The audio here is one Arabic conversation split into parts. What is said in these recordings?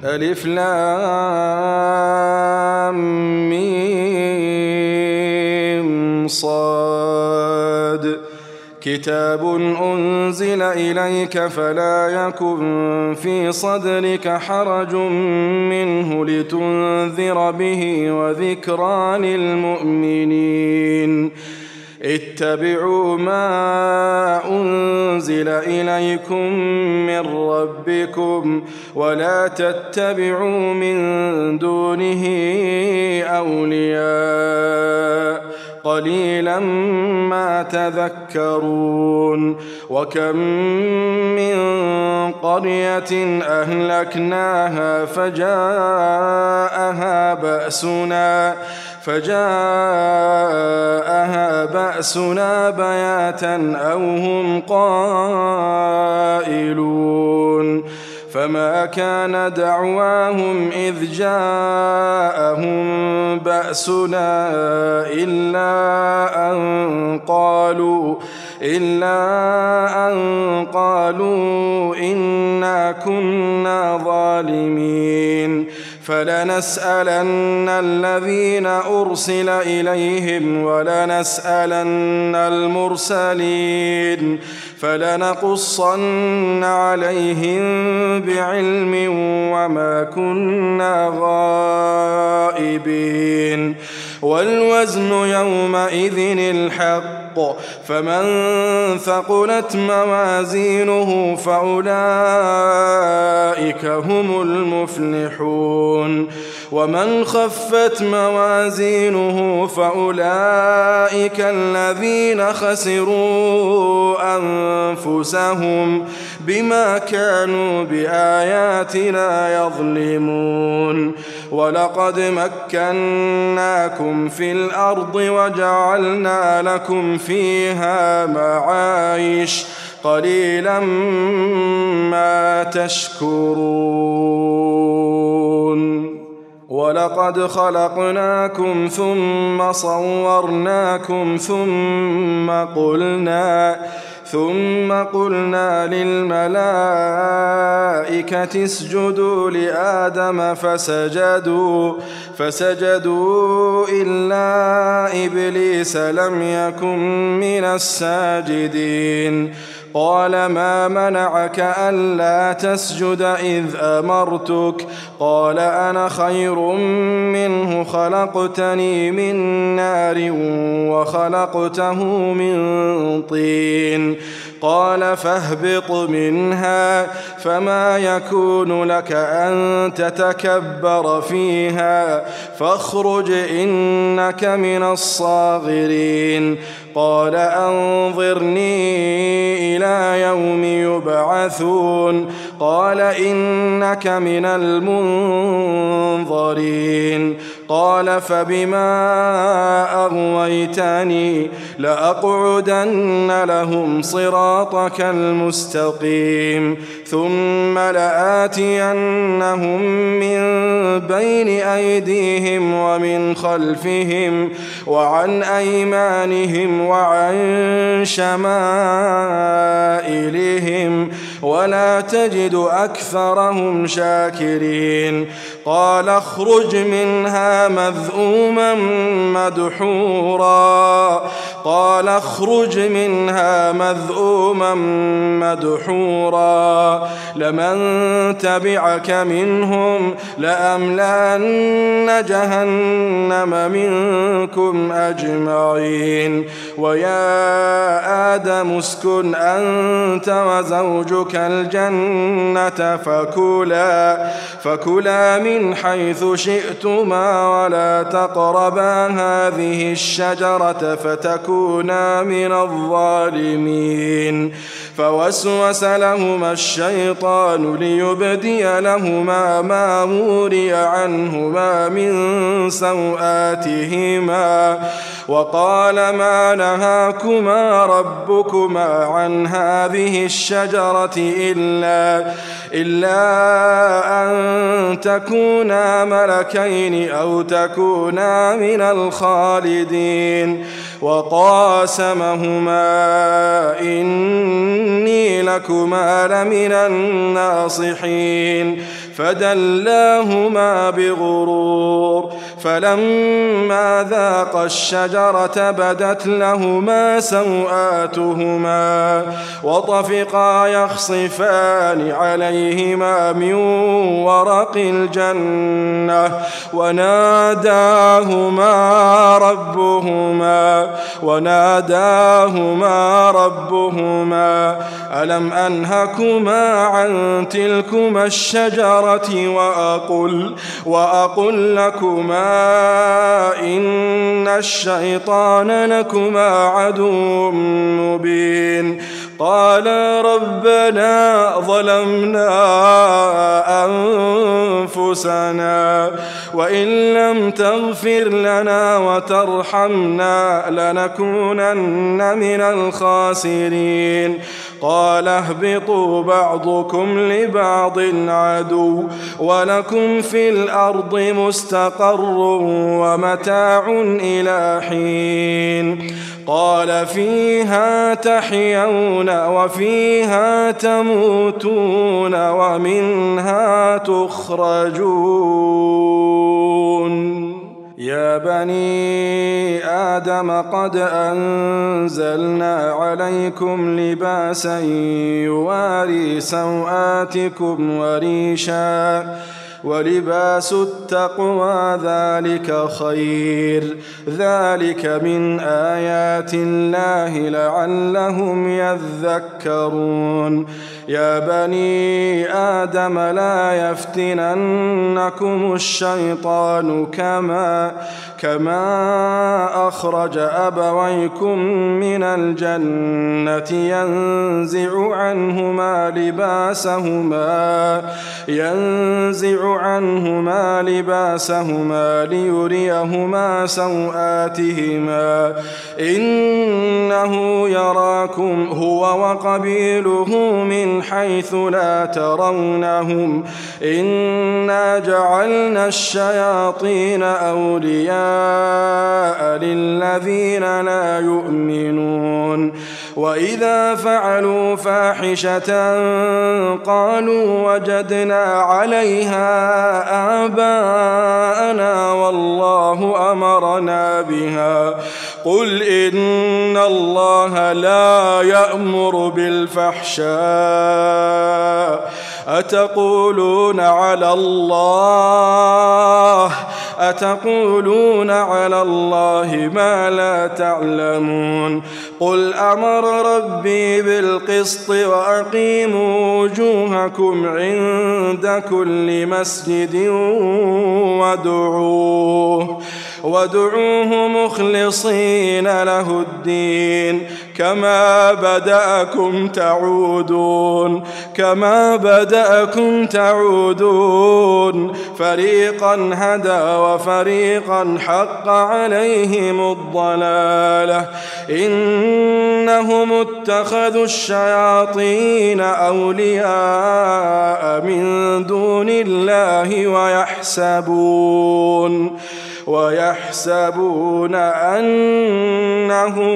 ألف لام ميم صاد كتاب أنزل إليك فلا يكن في صدرك حرج منه لتنذر به وذكرى للمؤمنين اتبعوا ما أنزل إليكم من ربكم ولا تتبعوا من دونه أولياء قليلا ما تذكرون وكم من قرية أهلكناها فجاءها بأسنا بياتا أو هم قائلون فما كان دعواهم إذ جاءهم بأسنا إلا أن قالوا إنا كنا ظالمين فلنسألن الذين أرسل إليهم ولنسألن المرسلين فلنقصن عليهم بعلم وما كنا غائبين والوزن يومئذ الحق فمن ثقلت موازينه فأولئك هم المفلحون ومن خفت موازينه فأولئك الذين خسروا أنفسهم بما كانوا بآياتنا يظلمون ولقد مكناكم في الأرض وجعلنا لكم فيها معايش قليلا ما تشكرون ولقد خلقناكم ثم صورناكم ثم قلنا للملائكة اسجدوا لآدم فسجدوا إلا إبليس لم يكن من الساجدين قال ما منعك ألا تسجد إذ أمرتك قال أنا خير منه خلقتني من نار وخلقته من طين قال فاهبط منها فما يكون لك أن تتكبر فيها فاخرج إنك من الصاغرين قال أنظرني إلى يوم يبعثون قال إنك من المنظرين قال فبما أغويتني لأقعدن لهم صراطك المستقيم ثم لآتينهم من بين أيديهم ومن خلفهم وعن أيمانهم وعن شمائلهم ولا تجد أكثرهم شاكرين قال اخرج منها مذءوما مدحورا لمن تبعك منهم لأملأن جهنم منكم أجمعين ويا آدم اسكن أنت وزوجك الجنة فكلا من حيث شئتما ولا تقربا هذه الشجرة فتكونا من الظالمين فوسوس لهما الشيطان ليبدي لهما ما وري عنهما من سوآتهما وقال ما نهاكما ربكما عن هذه الشجرة إلا أن تكونا ملكين أو تكونا من الخالدين وقاسمهما إني لكما لمن الناصحين فدلاهما بغرور فلما ذاقا الشجرة بدت لهما سوآتهما وطفقا يخصفان عليهما من ورق الجنة وناداهما ربهما ألم أنهكما عن تلكما الشجرة وأقل لكما إن الشيطان لكما عدو مبين قالا ربنا ظلمنا أنفسنا وإن لم تغفر لنا وترحمنا لنكونن من الخاسرين قال اهبطوا بعضكم لبعض عدو ولكم في الأرض مستقر ومتاع إلى حين قال فيها تحيون وفيها تموتون ومنها تخرجون يا بني آدم قد أنزلنا عليكم لباسا يواري سوآتكم وريشا ولباس التقوى ذلك خير ذلك من آيات الله لعلهم يذكرون يا بني آدم لا يفتننكم الشيطان كما أخرج أبويكم من الجنة ينزع عنهما لباسهما ليريهما سوآتهما إنه يراكم هو وقبيله من حيث لا ترونهم إنا جعلنا الشياطين أولياء للذين لا يؤمنون وإذا فعلوا فاحشة قالوا وجدنا عليها آباءنا والله أمرنا بها قل إن الله لا يأمر بالفحشاء أتقولون على الله ما لا تعلمون قل أمر ربي بالقسط وأقيموا وجوهكم عند كل مسجد وادعوه مخلصين له الدين كما بدأكم تعودون فريقا هدى وفريقا حق عليهم الضلالة إنهم اتخذوا الشياطين أولياء من دون الله ويحسبون أنهم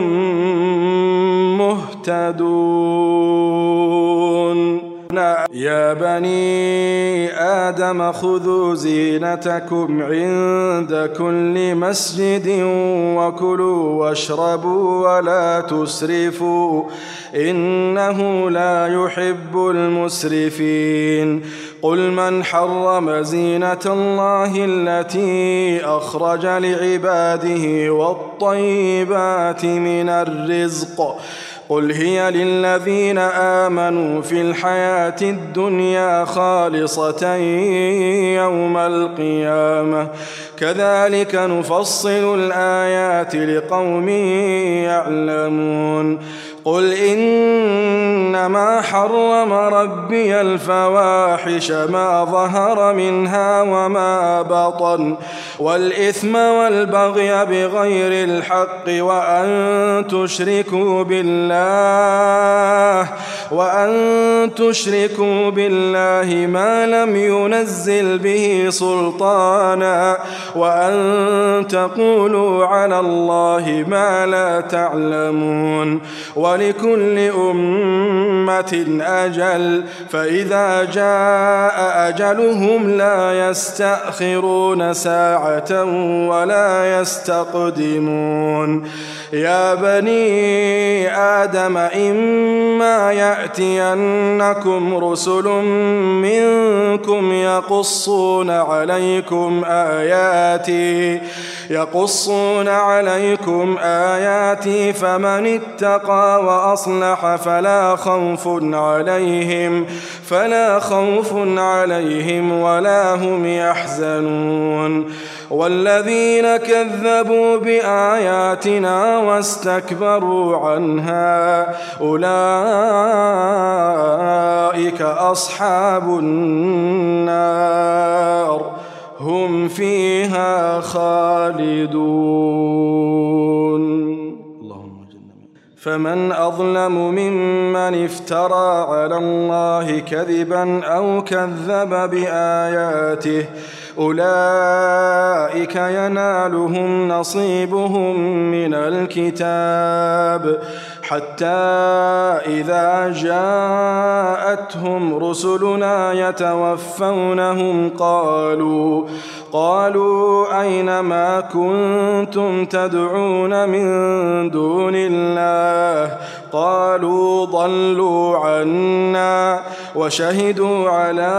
مهتدون يا بني آدم خذوا زينتكم عند كل مسجد وكلوا واشربوا ولا تسرفوا إنه لا يحب المسرفين قل من حرم زينة الله التي أخرج لعباده والطيبات من الرزق قل هي للذين آمنوا في الحياة الدنيا خالصة يوم القيامة كذلك نفصل الآيات لقوم يعلمون قل إنما حرم ربي الفواحش ما ظهر منها وما بطن والإثم والبغي بغير الحق وأن تشركوا بالله ما لم ينزل به سلطانا وأن تقولوا على الله ما لا تعلمون ولكل أمة أجل فإذا جاء أجلهم لا يستأخرون ساعة ولا يستقدمون يا بني آدم إما يأتينكم رسل منكم يقصون عليكم آياتي فمن اتقى وأصلح فلا خوف عليهم ولا هم يحزنون والذين كذبوا بآياتنا واستكبروا عنها أولئك أصحاب النار هم فيها خالدون. فمن أظلم ممن افترى على الله كذبا أو كذب بآياته أولئك ينالهم نصيبهم من الكتاب حتى إذا جاءتهم رسلنا يتوفونهم قالوا أين ما كنتم تدعون من دون الله قالوا ضلوا عنا وشهدوا على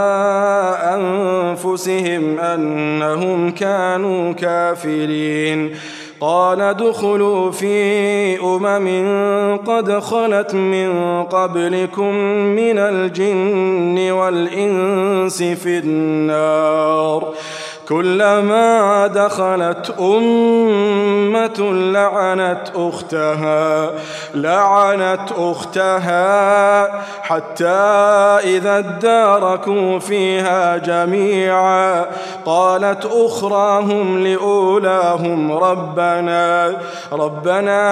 أنفسهم أنهم كانوا كافرين قال ادخلوا في قد خلت من قبلكم من الجن والإنس في النار كلما دخلت أمة لعنت أختها حتى إذا اداركوا فيها جميعا قالت أخراهم لأولاهم ربنا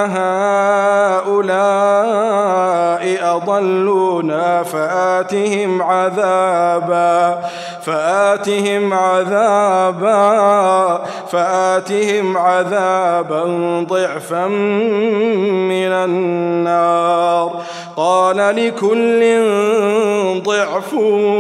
هؤلاء أضلونا فآتهم عذابا ضعفا من النار قال لكل ضعف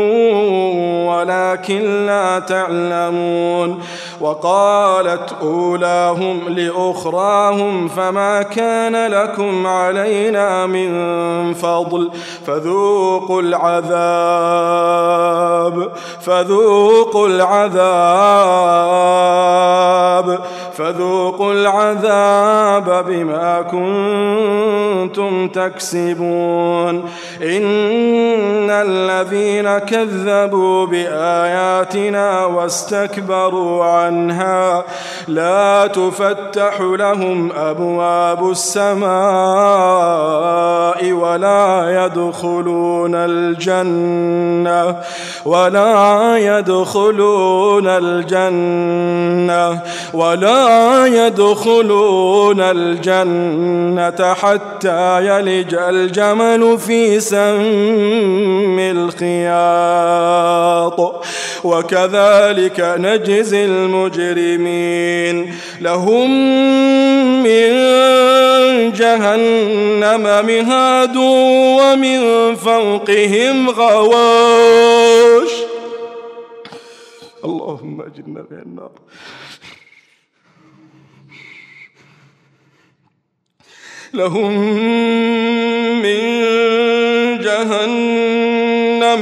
ولكن لا تعلمون وقالت أولاهم لأخراهم فما كان لكم علينا من فضل فذوقوا العذاب بما كنتم تكسبون إن الذين كذبوا بآياتنا واستكبروا عنها لا تفتح لهم أبواب السماء ولا يدخلون الجنة حتى يلج الجمل في سم الخياط وكذلك نجزي المجرمين لهم من جهنم مهاد ومن فوقهم غواش اللهم أجرنا من النار لهم من جهنم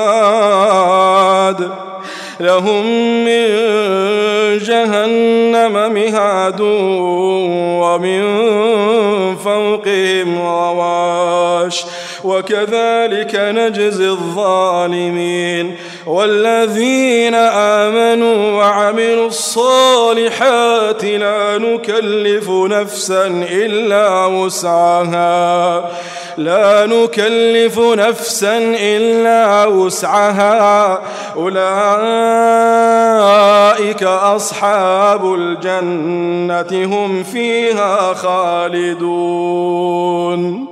مهاد ومن فوقهم غواش وكذلك نجزي الظالمين والذين آمنوا وعملوا الصالحات لا نكلف نفسا إلا وسعها أولئك أصحاب الجنة هم فيها خالدون.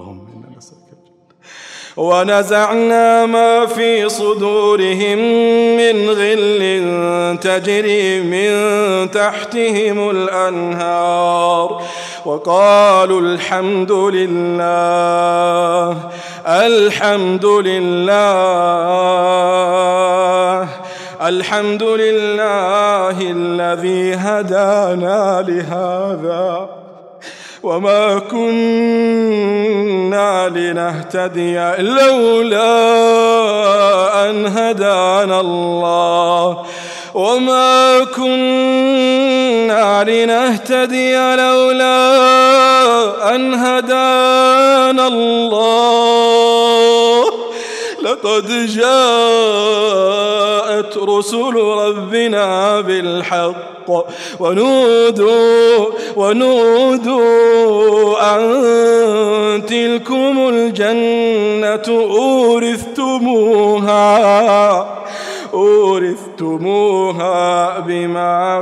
ونزعنا ما في صدورهم من غل تجري من تحتهم الأنهار وقالوا الحمد لله الذي هدانا لهذا وما كنا لنهتدي لولا أن هدانا الله لقد جاءت رسل ربنا بالحق ونودوا أن تلكم الجنة أورثتموها بما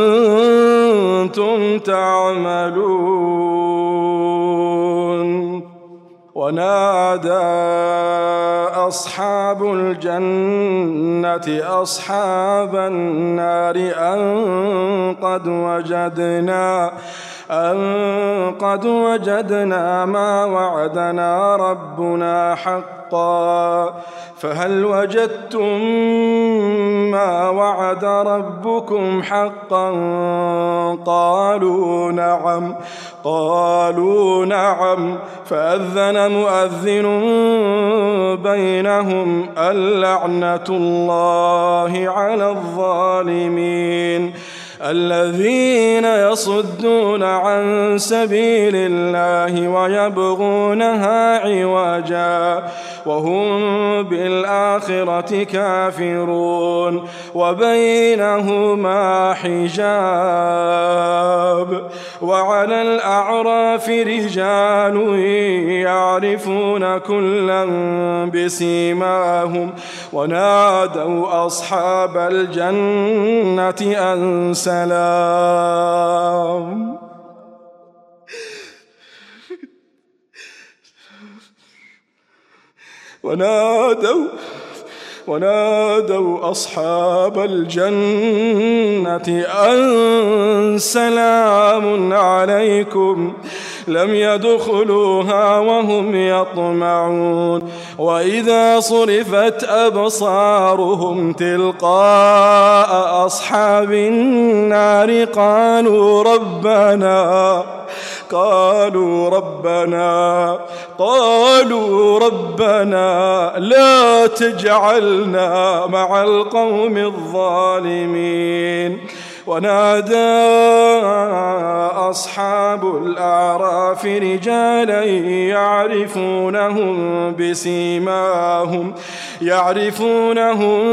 كنتم تعملون. ونادى أصحاب الجنة أصحاب النار أن قد وجدنا ما وعدنا ربنا حقا فهل وجدتم ما وعد ربكم حقا؟ قالوا نعم فأذن مؤذن بينهم اللعنة الله على الظالمين الذين يصدون عن سبيل الله ويبغونها عوجا وهم بالآخرة كافرون وبينهما حجاب. وعلى الأعراف رجال يعرفون كلا بسيماهم ونادوا أصحاب الجنة أن سلام ونادوا أصحاب الجنة أن سلام عليكم لم يدخلوها وهم يطمعون. وإذا صرفت أبصارهم تلقاء أصحاب النار قالوا ربنا لا تجعلنا مع القوم الظالمين. ونادى أصحاب الأعراف رجالا يعرفونهم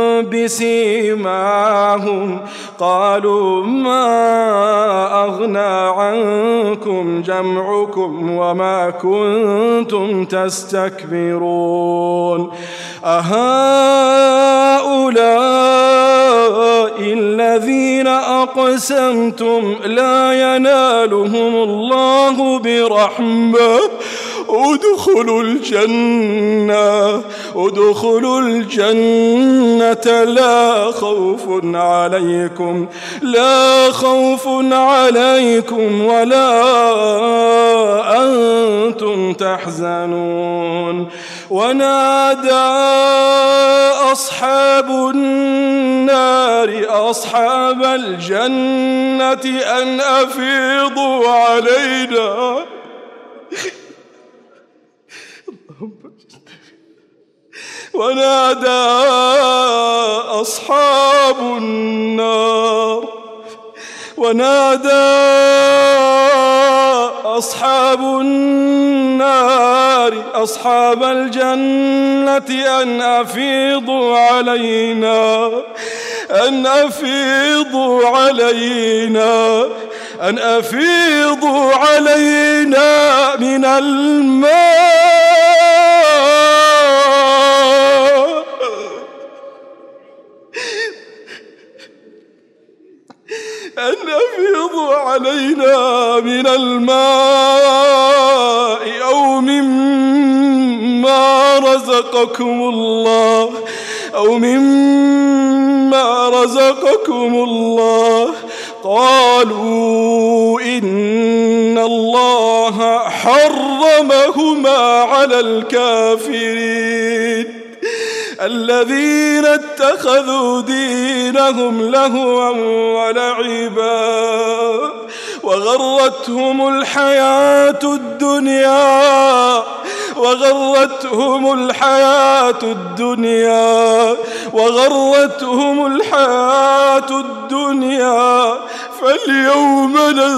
بسيماهم قالوا ما أغنى عنكم جمعكم وما كنتم تستكبرون أهؤلاء الذين أقسمتم لا ينالهم الله برحمة ادخلوا الجنة لا خوف عليكم ولا أنتم تحزنون. ونادى أصحاب النار أصحاب الجنة أن أفيضوا علينا ونادى أصحاب النار أصحاب الجنة أن أفيضوا علينا من الماء أو مما رزقكم الله قالوا إن الله حرمهما على الكافرين الذين اتخذوا دينهم لهوا ولعبا وغرتهم الحياة الدنيا فاليوم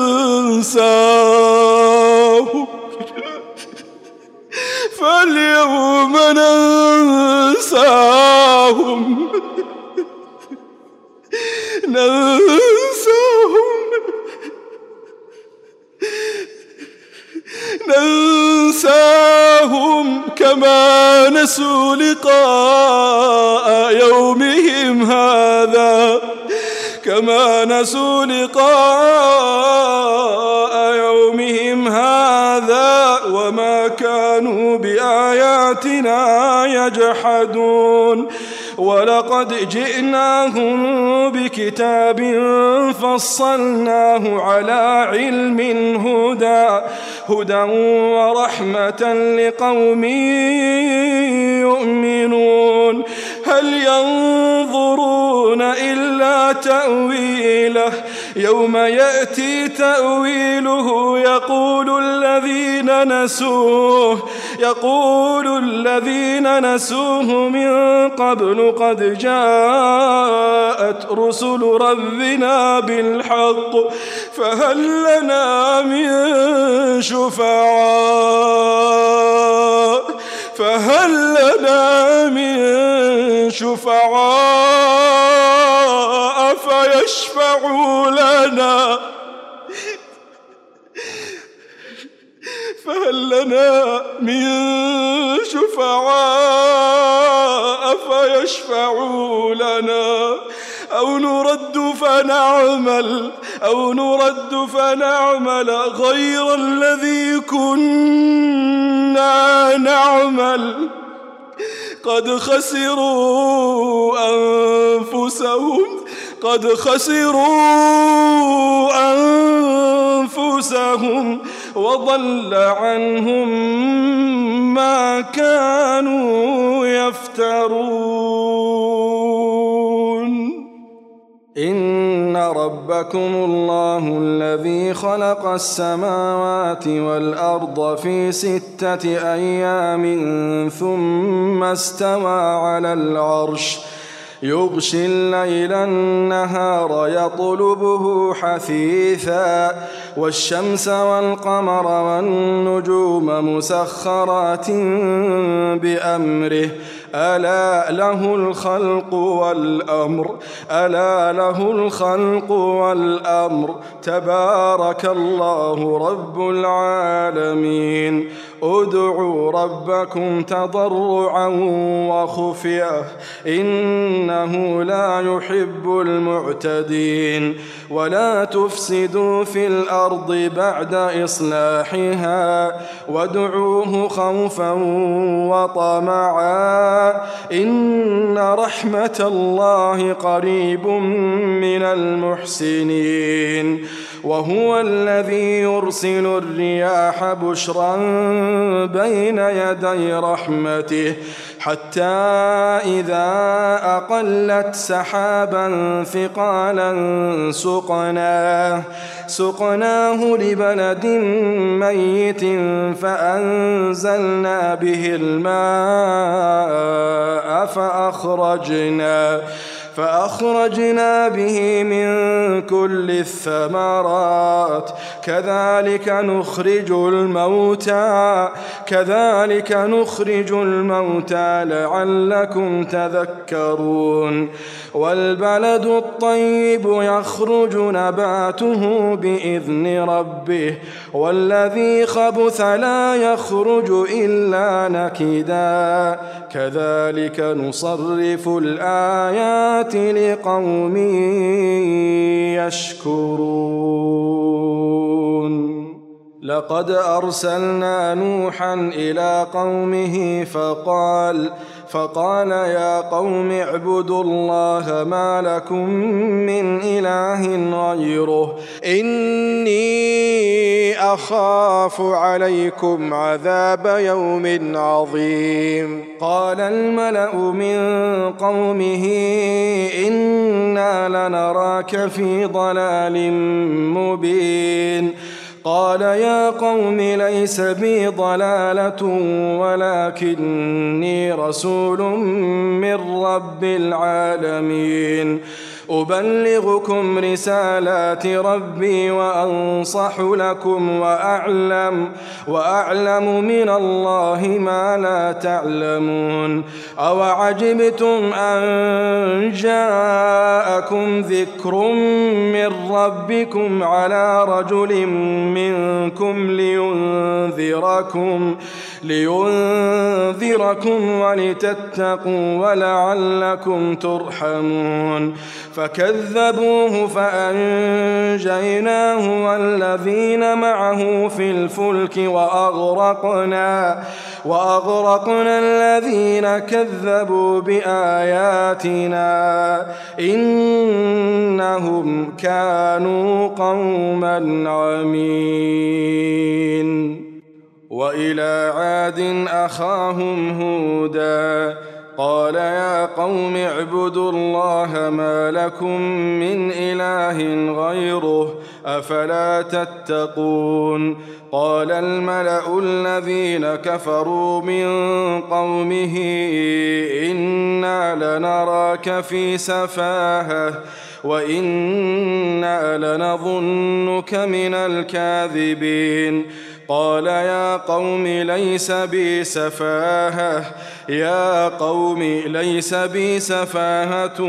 ننساهم كما نسوا لقاء يومهم هذا وما كانوا بآياتنا يجحدون ولقد جئناهم بكتاب فصلناه على علم هدى ورحمة لقوم يؤمنون هل ينظرون إلا تأويله يوم يأتي تأويله يقول الذين نسوه من قبل قد جاءت رسل ربنا بالحق فهل لنا من شفعاء فيشفعوا لنا أو نرد فنعمل غير الذي كنا نعمل قد خسروا أنفسهم وضل عنهم ما كانوا يفترون إن ربكم الله الذي خلق السماوات والأرض في 6 أيام ثم استوى على العرش يغشي الليل النهار يطلبه حثيثا والشمس والقمر والنجوم مسخرات بأمره ألا له الخلق والأمر تبارك الله رب العالمين ادعوا ربكم تضرعا وخفية إنه لا يحب المعتدين ولا تفسدوا في الأرض بعد إصلاحها وادعوه خوفا وطمعا إن رحمة الله قريب من المحسنين وهو الذي يرسل الرياح بشرا بين يدي رحمته حتى إذا أقلت سحابا ثقالا سقناه لبلد ميت فأنزلنا به الماء فأخرجنا به من كل الثمرات كذلك نخرج الموتى لعلكم تذكرون والبلد الطيب يخرج نباته بإذن ربه والذي خبث لا يخرج إلا نكدا كذلك نصرف الآيات لقوم يشكرون لقد أرسلنا نوحا إلى قومه فقال يا قوم اعبدوا الله ما لكم من إله غيره إني أخاف عليكم عذاب يوم عظيم. قال الملأ من قومه إنا لنراك في ضلال مبين. قال يا قوم ليس بي ضلالة ولكني رسول من رب العالمين أبلغكم رسالات ربي وأنصح لكم وأعلم من الله ما لا تعلمون. أوعجبتم أن جاءكم ذكر من ربكم على رجل منكم لينذركم ولتتقوا ولعلكم ترحمون. فكذبوه فأنجيناه والذين معه في الفلك وأغرقنا الذين كذبوا بآياتنا إنهم كانوا قوما عمين. وإلى عاد أخاهم هودا قال يا قوم اعبدوا الله ما لكم من إله غيره أفلا تتقون. قال الملأ الذين كفروا من قومه إنا لنراك في سفاهة وإنا لنظنك من الكاذبين. قال يا قوم ليس بي سفاهة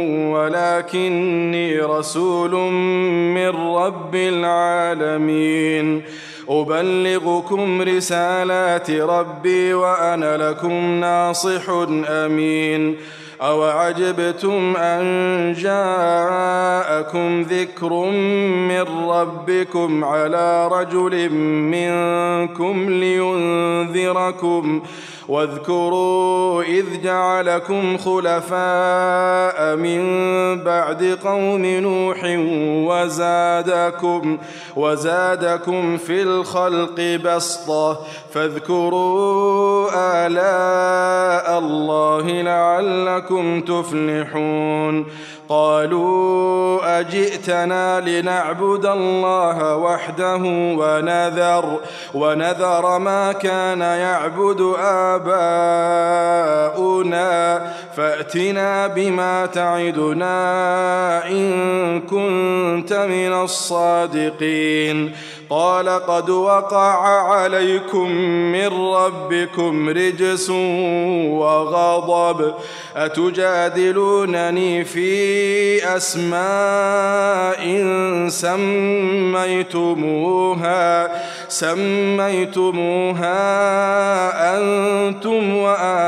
ولكني رسول من رب العالمين أبلغكم رسالات ربي وأنا لكم ناصح أمين. أوعجبتم أن جاءكم ذكر من ربكم على رجل منكم لينذركم واذكروا إذ جعلكم خلفاء من بعد قوم نوح وزادكم في الخلق بسطة فاذكروا آلاء الله لعلكم تفلحون. قالوا أجئتنا لنعبد الله وحده ونذر ما كان يعبد آباؤنا فأتنا بما تعدنا إن كنت من الصادقين. قال قد وقع عليكم من ربكم رجس وغضب أتجادلونني في أسماء سميتموها أنتم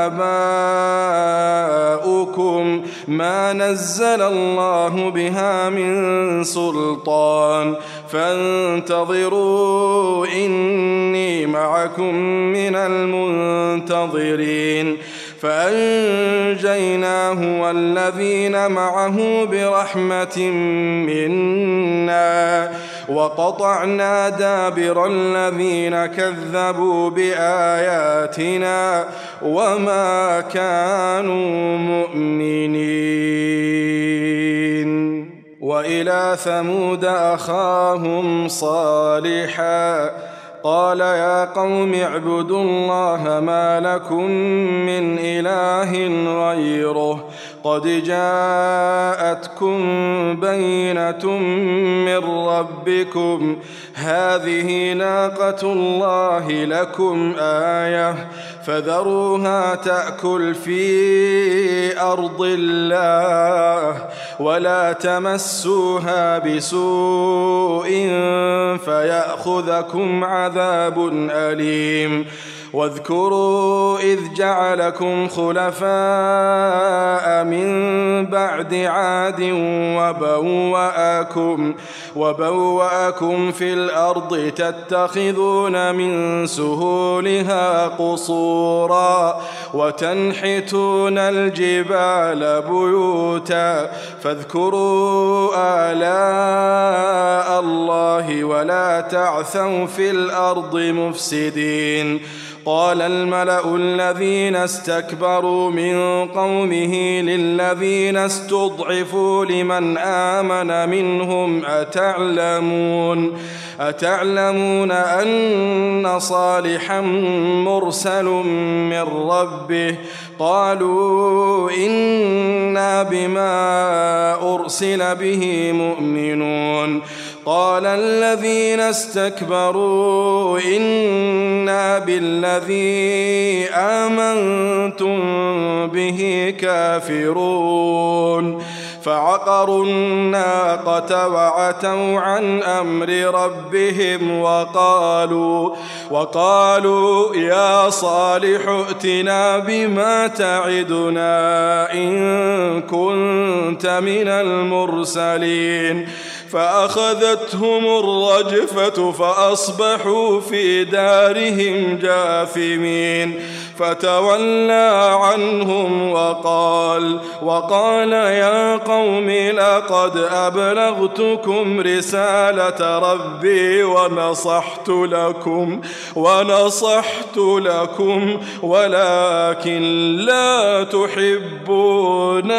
وآباؤكم ما نزل الله بها من سلطان فانتظروا إني معكم من المنتظرين. فأنجيناه والذين معه برحمة منا وقطعنا دابر الذين كذبوا بآياتنا وما كانوا مؤمنين. وإلى ثمود أخاهم صالحا قال يا قوم اعبدوا الله ما لكم من إله غيره قد جاءتكم بينة من ربكم هذه ناقة الله لكم آية فذروها تأكل في أرض الله ولا تمسوها بسوء فيأخذكم عذاب أليم. واذكروا إذ جعلكم خلفاء من بعد عاد وبوأكم في الأرض تتخذون من سهولها قصورا وتنحتون الجبال بيوتا فاذكروا آلاء الله ولا تعثوا في الأرض مفسدين. قال الملأ الذين استكبروا من قومه للذين استضعفوا لمن آمن منهم أتعلمون أن صالحا مرسل من ربه قالوا إنا بما أرسل به مؤمنون. قال الذين استكبروا إنا بالذي آمنتم به كافرون. فعقروا الناقة وعتوا عن أمر ربهم وقالوا يا صالح ائتنا بما تعدنا إن كنت من المرسلين. فأخذتهم الرجفة فأصبحوا في دارهم جاثمين. فتولى عنهم وقال يا قوم لقد أبلغتكم رسالة ربي ونصحت لكم ولكن لا تحبون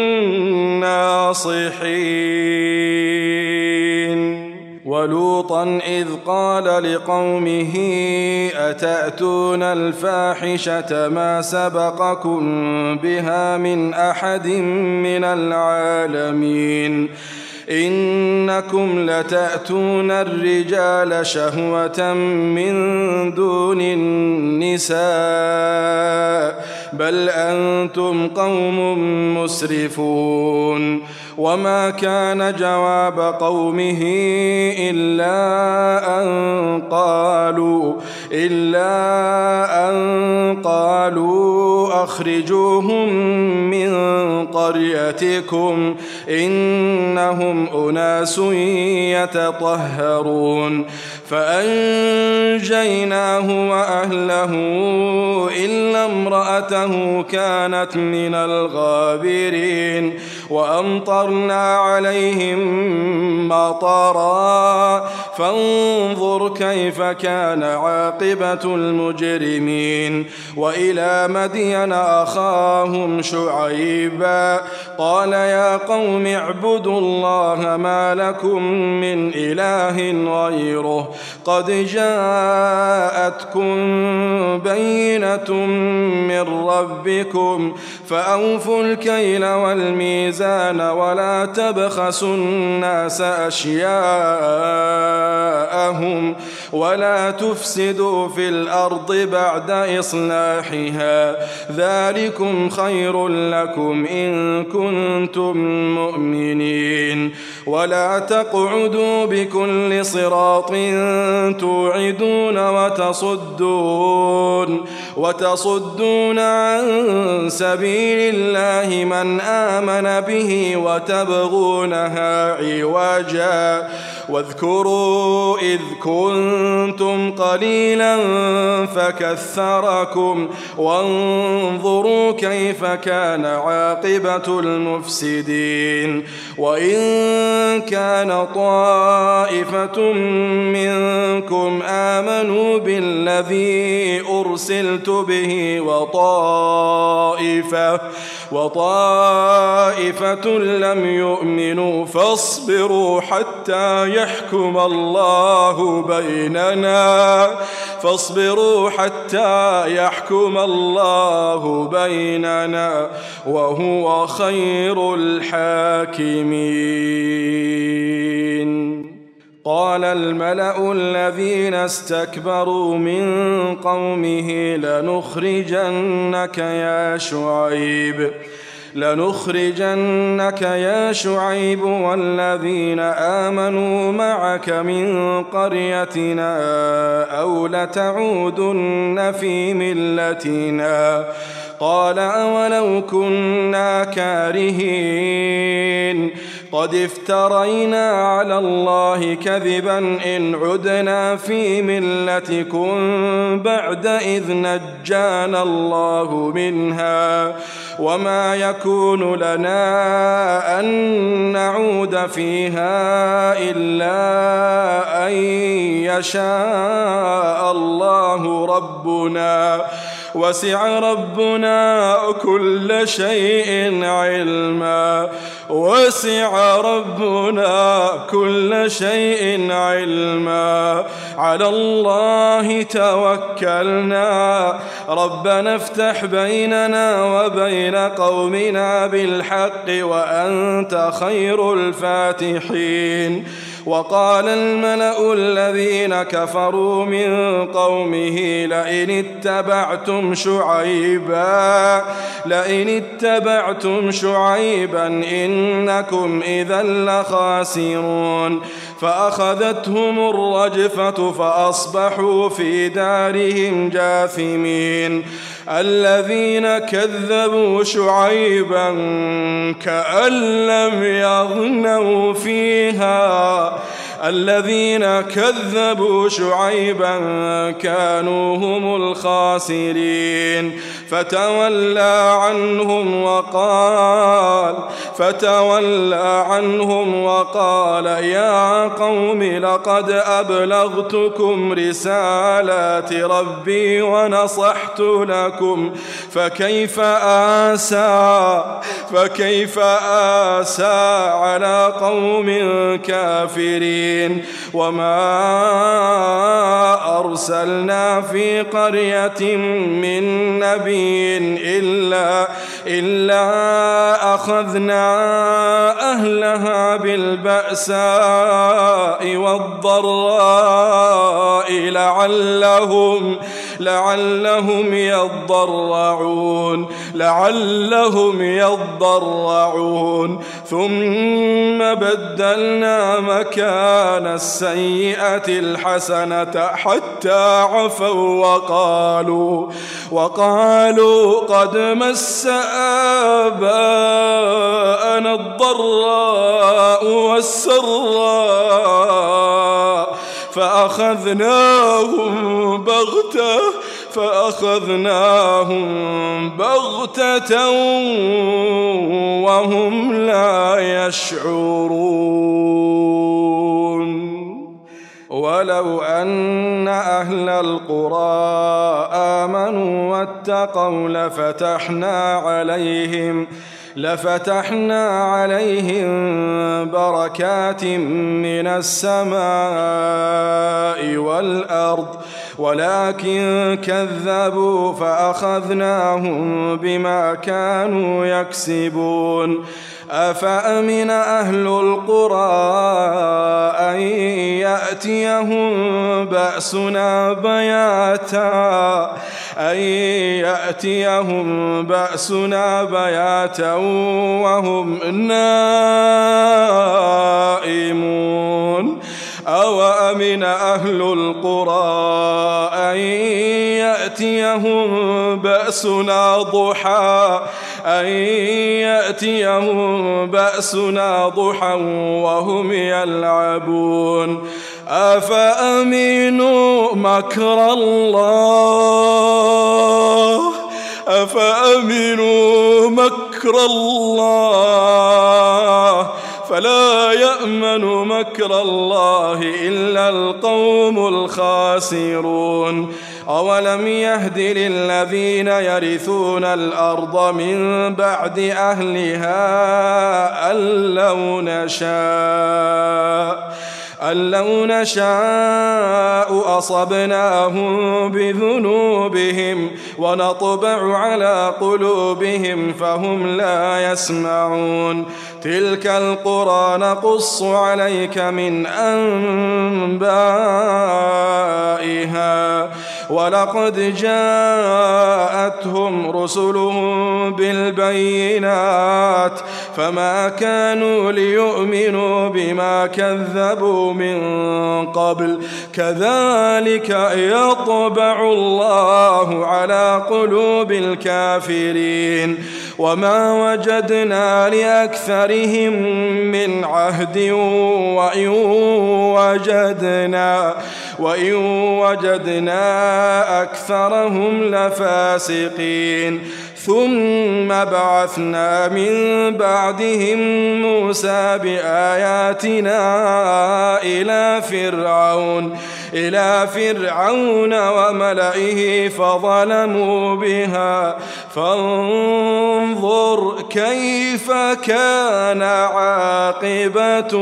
الناصحين. ولوطا إذ قال لقومه أتأتون الفاحشة ما سبقكم بها من أحد من العالمين إنكم لتأتون الرجال شهوة من دون النساء بل أنتم قوم مسرفون. وما كان جواب قومه إلا أن قالوا أخرجوهم من قريتكم إنهم أناس يتطهرون. فأنجيناه وأهله إلا امرأته كانت من الغابرين. وأمطرنا عليهم مطرا فانظر كيف كان عاقبة المجرمين. وإلى مدين أخاهم شعيبا قال يا قوم اعبدوا الله ما لكم من إله غيره قد جاءتكم بينة من ربكم فأوفوا الكيل والميزان ولا تبخسوا الناس أشياءهم ولا تفسدوا في الأرض بعد إصلاحها ذلكم خير لكم إن كنتم مؤمنين. ولا تقعدوا بكل صراط توعدون وتصدون عن سبيل الله من آمن به وتبغونها عوجا. واذكروا إذ كنتم قليلا فكثركم وانظروا كيف كان عاقبة المفسدين. وإن كان طائفة منكم آمنوا بالذي أرسلت به وطائفة لم يؤمنوا فاصبروا حتى يحكم الله بيننا وهو خير الحاكمين. قال الملأ الذين استكبروا من قومه لنخرجنك يا شعيب لنخرجنك يا شعيب والذين آمنوا معك من قريتنا أو لتعودن في ملتنا قال أولو كنا كارهين قد افترينا على الله كذبا إن عدنا في ملتكم بعد إذ نجانا الله منها وما يكون لنا أن نعود فيها إلا أن يشاء الله ربنا وسع ربنا كل شيء علما وسع ربنا كل شيء علما على الله توكلنا ربنا افتح بيننا وبين قومنا بالحق وأنت خير الفاتحين وقال الملأ الذين كفروا من قومه لئن اتبعتم شعيبا إنكم إذا لخاسرون فأخذتهم الرجفة فأصبحوا في دارهم جاثمين الذين كذبوا شعيبا كأن لم يغنوا فيها الذين كذبوا شعيبا كانوا هم الخاسرين فتولى عنهم وقال يا قوم لقد أبلغتكم رسالات ربي ونصحت لكم فكيف آسى على قوم كافرين وما أرسلنا في قرية من نبي إلا أخذنا أهلها بالبأساء والضراء لعلهم يضرعون ثم بدلنا مكان السيئة الحسنة حتى عفوا وقالوا قد مس آباءنا الضراء والسراء فأخذناهم بغتة وهم لا يشعرون ولو أن أهل القرى آمنوا واتقوا لفتحنا عليهم بركات من السماء والأرض ولكن كذبوا فأخذناهم بما كانوا يكسبون أفأمن أهل القرى أن يأتيهم بأسنا بياتا وهم نائمون أوأمن أهل القرى أن يأتيهم بأسنا ضحى وهم يلعبون أفأمنوا مكر الله فلا يأمن مكر الله إلا القوم الخاسرون أولم يهد للذين يرثون الأرض من بعد أهلها أن لو نشاء أصبناهم بذنوبهم ونطبع على قلوبهم فهم لا يسمعون تلك القرى نقص عليك من أنبائها ولقد جاءتهم رسلهم بالبينات فما كانوا ليؤمنوا بما كذبوا من قبل كذلك يطبع الله على قلوب الكافرين وما وجدنا لأكثرهم من عهد وإن وجدنا أكثرهم لفاسقين ثم بعثنا من بعدهم موسى بآياتنا إلى فرعون وملئه فظلموا بها فانظر كيف كان عاقبة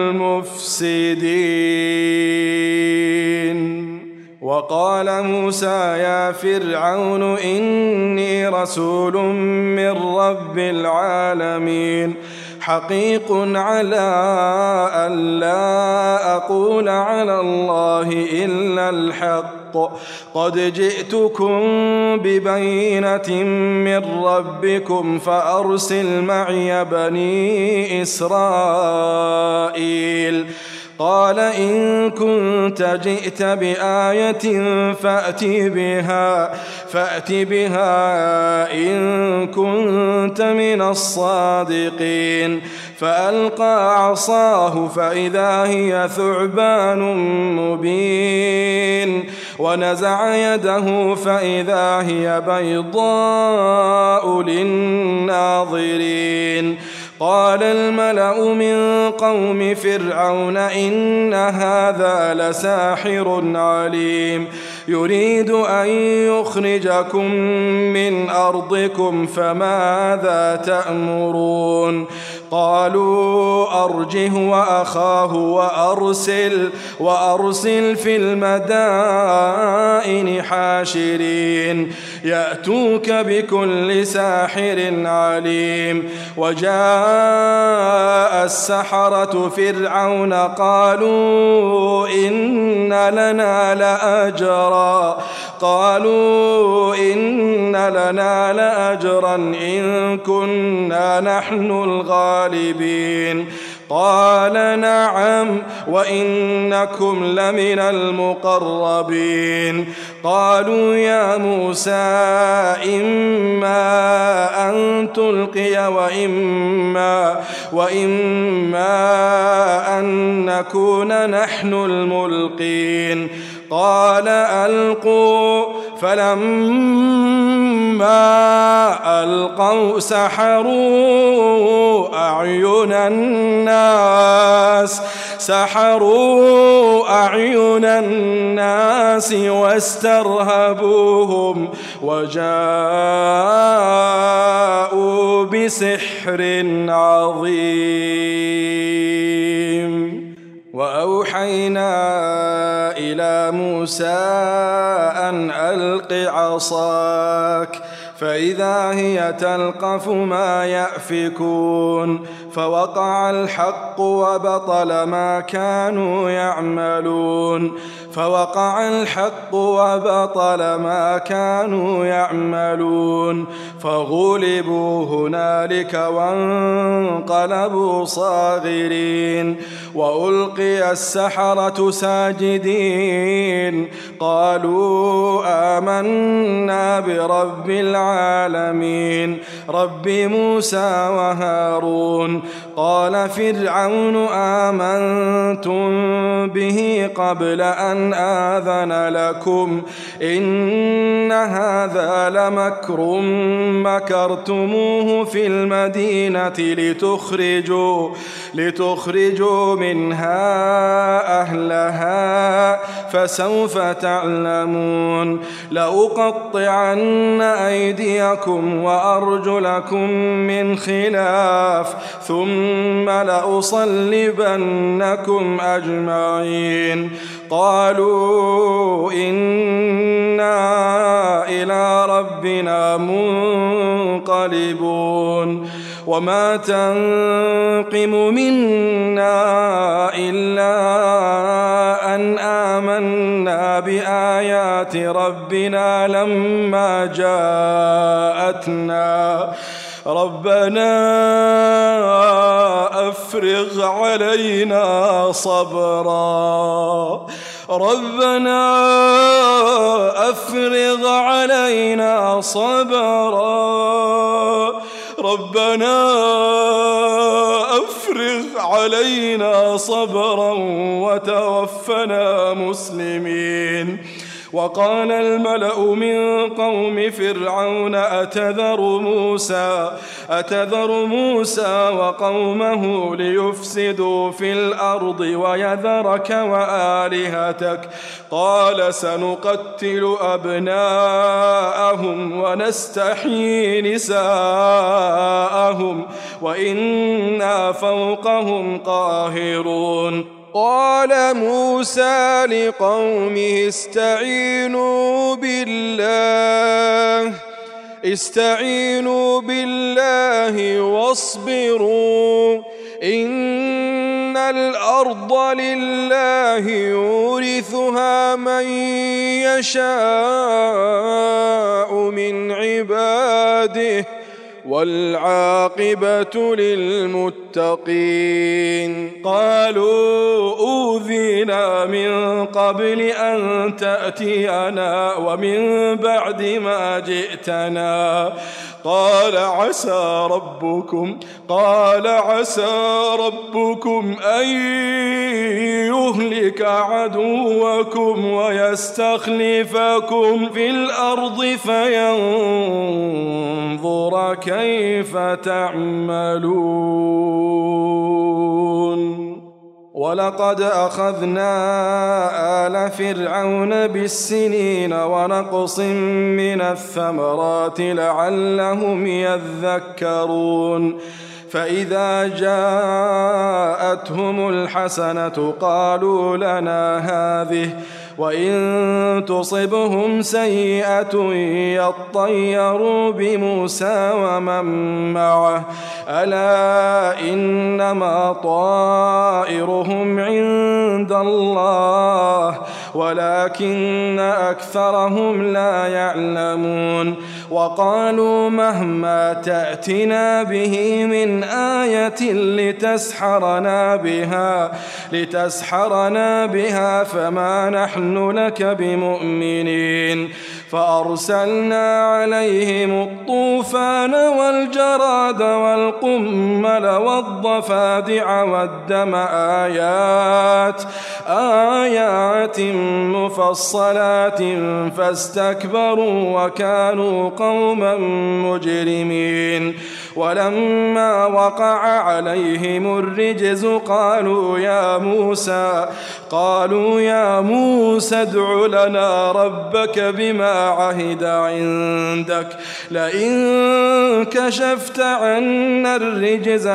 المفسدين. وقال موسى يا فرعون إني رسول من رب العالمين حقيق على أن لا أقول على الله إلا الحق قد جئتكم ببينة من ربكم فأرسل معي بني إسرائيل. قال إن كنت جئت بآية فأت بها إن كنت من الصادقين. فألقى عصاه فإذا هي ثعبان مبين ونزع يده فإذا هي بيضاء للناظرين. قال الملأ من قوم فرعون إن هذا لساحر عليم يريد أن يخرجكم من أرضكم فماذا تأمرون؟ قالوا أرجه وأخاه وأرسل في المدائن حاشرين يأتوك بكل ساحر عليم. وجاء السحرة فرعون قالوا إن لنا لأجرا إن كنا نحن الغالبين. قال نعم وإنكم لمن المقربين. قالوا يا موسى إما أن تلقي وإما أن نكون نحن الملقين. قال ألقوا فلما ألقوا سحروا أعين الناس واسترهبوهم وجاءوا بسحر عظيم. وأوحينا إلى موسى أن ألق عصاك فإذا هي تلقف ما يأفكون فوقع الحق وبطل ما كانوا يعملون فغلبوا هنالك وانقلبوا صاغرين. وألقي السحرة ساجدين قالوا آمنا برب العالمين رب موسى وهارون. قال فرعون آمنتم به قبل أن آذن لكم إن هذا لمكر مكرتموه في المدينة لتخرجوا منها أهلها فسوف تعلمون. لأقطعن أيديكم وأرجلكم من خلاف ثم لأصلبنكم أجمعين. قالوا إنا إلى ربنا منقلبون. وما تنقم منا إلا أن آمنا بآيات آيات ربنا لما جاءتنا ربنا أفرغ علينا صبرا ربنا أفرغ علينا صبرا ربنا أفرغ علينا صبرا وتوفنا مسلمين. وقال الملأ من قوم فرعون أتذر موسى وقومه ليفسدوا في الأرض ويذرك وآلهتك قال سنقتل أبناءهم ونستحيي نساءهم وإنا فوقهم قاهرون. قال موسى لقومه استعينوا بالله واصبروا إن الأرض لله يورثها من يشاء من عباده والعاقبة للمتقين. قالوا أوذينا من قبل أن تأتينا ومن بعد ما جئتنا قال عسى ربكم أن يهلك عدوكم ويستخلفكم في الأرض فينظر كيف تعملون. ولقد أخذنا آل فرعون بالسنين ونقص من الثمرات لعلهم يذكرون. فإذا جاءتهم الحسنة قالوا لنا هذه وإن تصبهم سيئة يطيروا بموسى ومن معه ألا إنما طائرهم عند الله ولكن أكثرهم لا يعلمون. وقالوا مهما تأتنا به من آية لتسحرنا بها فما نحن لك بمؤمنين. فأرسلنا عليهم الطوفان والجراد والقمل والضفادع والدم آيات مفصلات فاستكبروا وكانوا قوما مجرمين. ولما وقع عليهم الرجز قالوا يا موسى ادع لنا ربك بما عهد عندك لئن كشفت عنا الرجز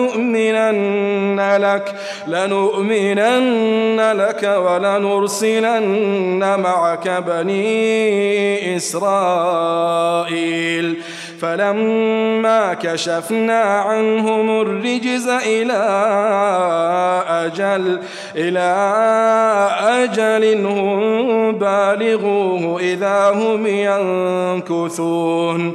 لنؤمنن لك ولنرسلن معك بني إسرائيل. فلما كشفنا عنهم الرجز إلى أجل هم بالغوه إذا هم ينكثون.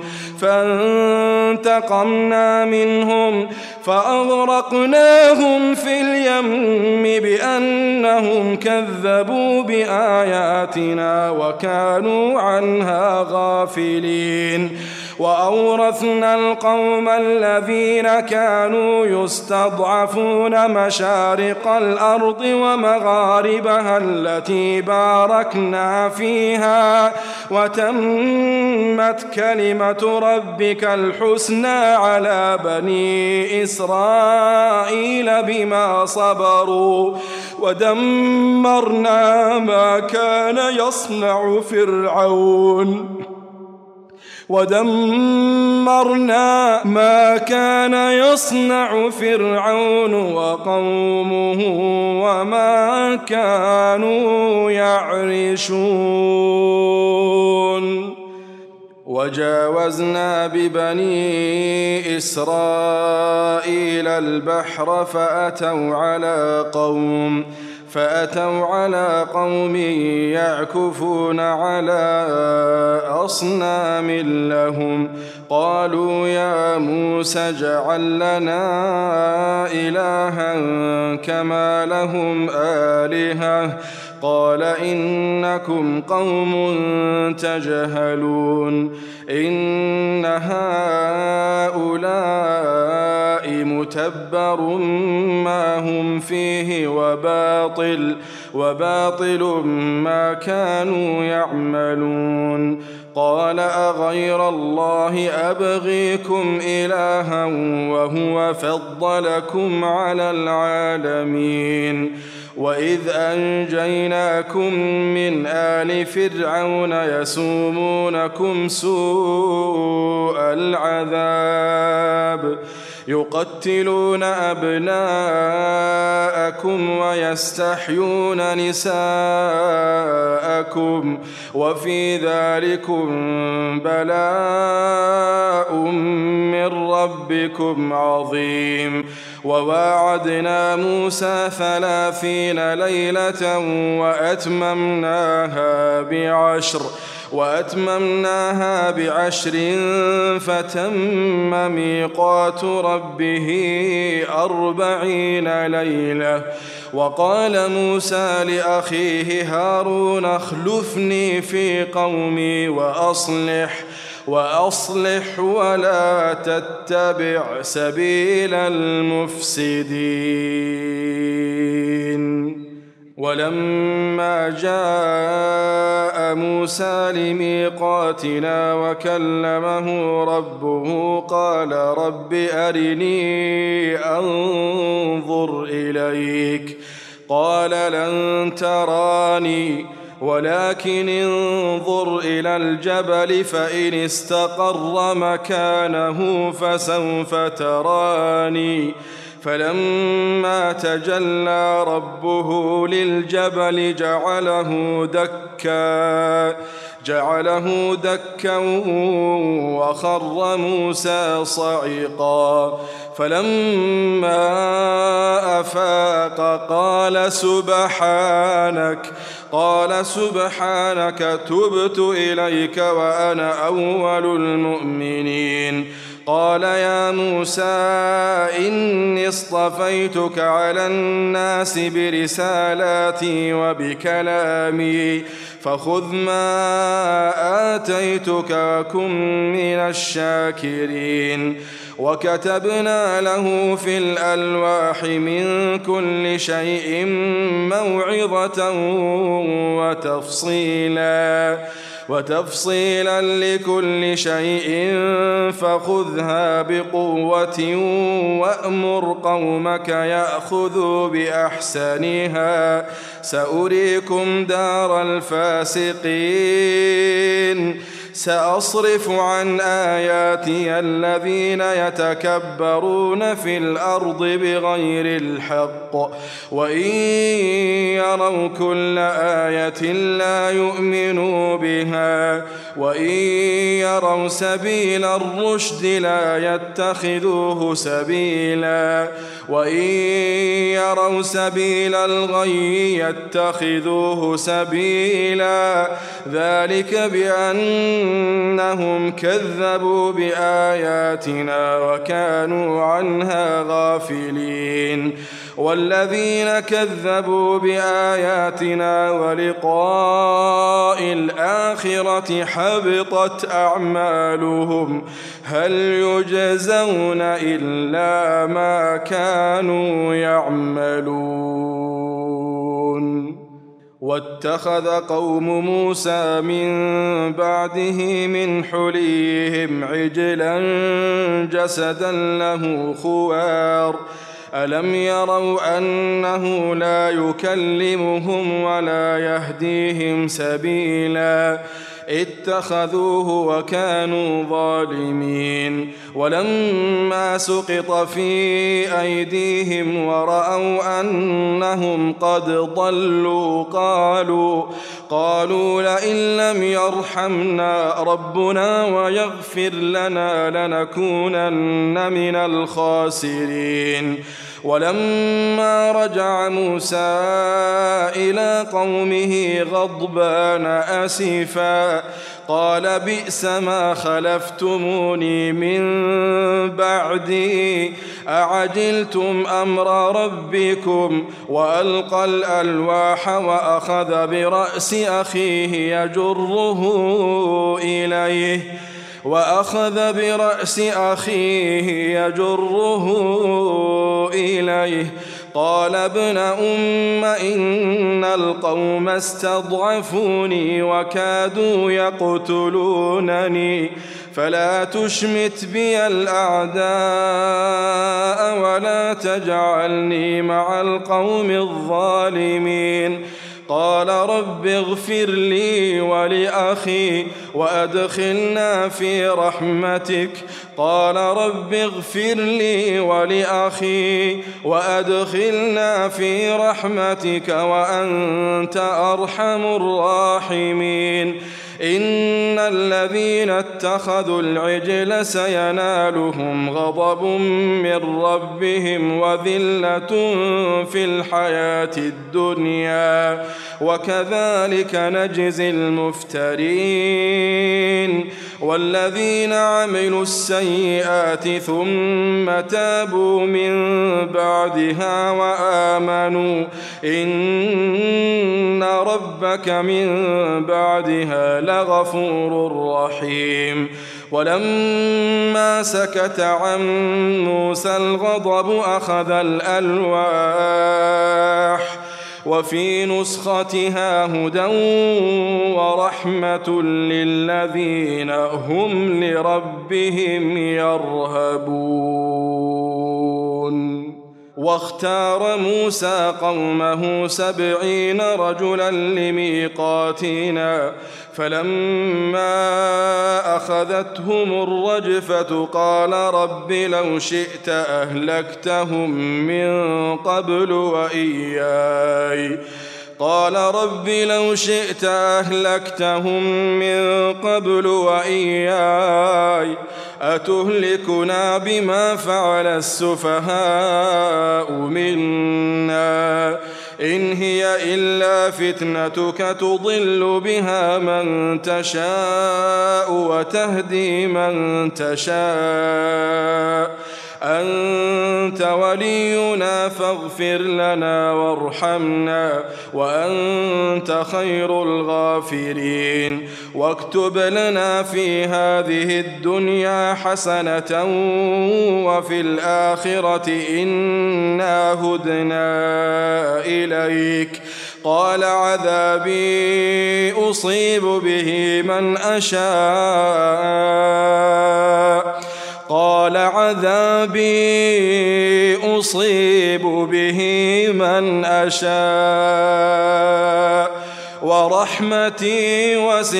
فانتقمنا منهم فأغرقناهم في اليم بأنهم كذبوا بآياتنا وكانوا عنها غافلين. وأورثنا القوم الذين كانوا يستضعفون مشارق الأرض ومغاربها التي باركنا فيها وتمت كلمة ربك الحسنى على بني إسرائيل بما صبروا ودمرنا ما كان يصنع فرعون وقومه وما كانوا يعرشون. وجاوزنا ببني إسرائيل البحر فأتوا على قوم يعكفون على أصنام لهم قالوا يا موسى اجعل لنا إلها كما لهم آلهة قال إنكم قوم تجهلون إن هؤلاء متبر ما هم فيه وباطل ما كانوا يعملون قال أغير الله أبغيكم إلها وهو فضلكم على العالمين وإذ أنجيناكم من آل فرعون يسومونكم سوء العذاب يقتلون أبناءكم ويستحيون نساءكم وفي ذلكم بلاء من ربكم عظيم وواعدنا موسى 30 ليلة وأتممناها ب10 فتم ميقات ربه 40 ليلة وقال موسى لأخيه هارون اخلفني في قومي وأصلح ولا تتبع سبيل المفسدين ولما جاء موسى لميقاتنا وكلمه ربه قال رب أرني أنظر إليك قال لن تراني ولكن انظر إلى الجبل فإن استقر مكانه فسوف تراني فلما تجلى ربه للجبل جعله دكا وخر موسى صعقا فلما أفاق قال سبحانك تبت إليك وأنا أول المؤمنين قال يا موسى إني اصطفيتك على الناس برسالاتي وبكلامي فخذ ما آتيتك وكن من الشاكرين وكتبنا له في الألواح من كل شيء موعظة وتفصيلا لكل شيء فخذها بقوة وأمر قومك يأخذوا بأحسنها سأريكم دار الفاسقين سأصرف عن آياتي الذين يتكبرون في الأرض بغير الحق وإن يروا كل آية لا يؤمنوا بها وإن يروا سبيل الرشد لا يتخذوه سبيلا وإن يروا سبيل الغي يتخذوه سبيلا ذلك بأنهم كذبوا بآياتنا وكانوا عنها غافلين والذين كذبوا بآياتنا ولقاء الآخرة حبطت أعمالهم هل يجزون إلا ما كانوا يعملون واتخذ قوم موسى من بعده من حليهم عجلا جسدا له خوار ألم يروا أنه لا يكلمهم ولا يهديهم سبيلا اتخذوه وكانوا ظالمين ولما سقط في أيديهم ورأوا أنهم قد ضلوا قالوا لئن لم يرحمنا ربنا ويغفر لنا لنكونن من الخاسرين ولما رجع موسى إلى قومه غضبان أسفا قال بئس ما خلفتموني من بعدي أعجلتم أمر ربكم وألقى الألواح وأخذ برأس أخيه يجره إليه قال ابن أم إن القوم استضعفوني وكادوا يقتلونني فلا تشمت بي الأعداء ولا تجعلني مع القوم الظالمين قال رب اغفر لي ولأخي وأدخلنا في رحمتك وأنت أرحم الراحمين إن الذين اتخذوا العجل سينالهم غضب من ربهم وذلة في الحياة الدنيا وكذلك نجزي المفترين والذين عملوا السيئات ثم تابوا من بعدها وآمنوا إن ربك من بعدها لغفور رحيم ولما سكت عن موسى الغضب أخذ الألواح وفي نسختها هدى ورحمة للذين هم لربهم يرهبون واختار موسى قومه 70 رجلا لميقاتنا فلما أخذتهم الرجفة قال رب لو شئت أهلكتهم من قبل وإياي أتهلكنا بما فعل السفهاء منا إن هي إلا فتنتك تضل بها من تشاء وتهدي من تشاء أنت ولينا فاغفر لنا وارحمنا وأنت خير الغافرين واكتب لنا في هذه الدنيا حسنة وفي الآخرة إنا هدنا إليك قال عذابي أصيب به من أشاء ورحمتي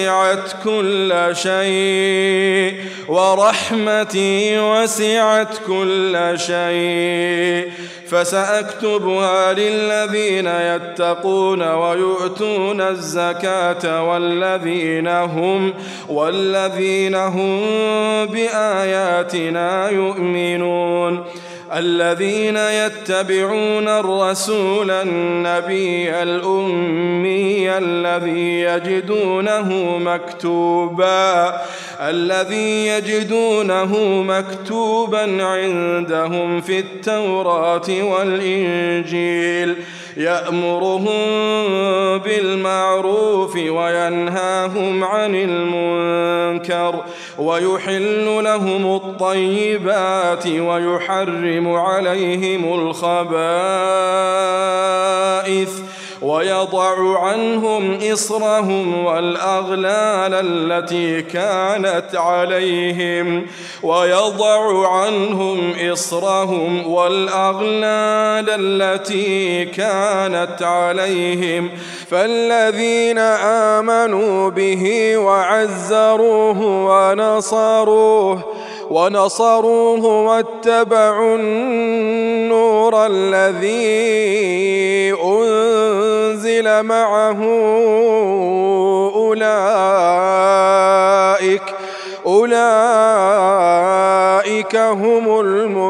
وسعت كل شيء فسأكتبها للذين يتقون ويؤتون الزكاة والذين هم بآياتنا يؤمنون الذين يتبعون الرسول النبي الأمي الذي يجدونه مكتوبا عندهم في التوراة والإنجيل يأمرهم بالمعروف وينهاهم عن المنكر ويحل لهم الطيبات ويحرم عليهم الخبائث ويضع عنهم إصرهم والأغلال التي كانت عليهم فالذين آمنوا به وعزروه ونصروه واتبعوا النور الذي أنزل معه أولئك أولئك هم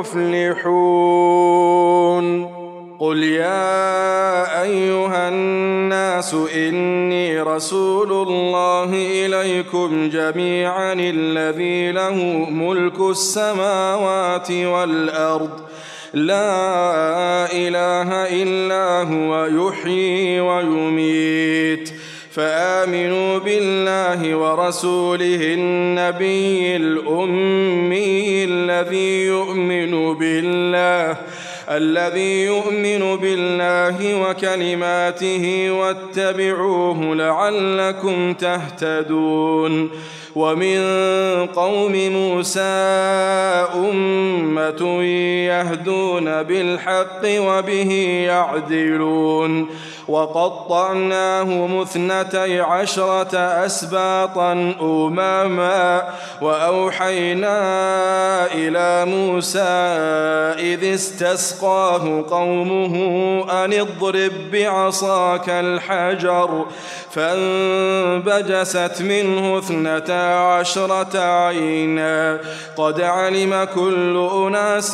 المفلحون. قل يا أيها الناس إني رسول الله إليكم جميعا الذي له ملك السماوات والأرض لا إله إلا هو يحيي ويميت فآمنوا بالله ورسوله النبي الأمي الذي يؤمن بالله وكلماته واتبعوه لعلكم تهتدون. ومن قوم موسى أمة يهدون بالحق وبه يعدلون وقطعناهم 12 أسباطا أمما وأوحينا إلى موسى إذ استسقاه قومه أن اضرب بعصاك الحجر فانبجست منه 12 عينا قد علم كل أناس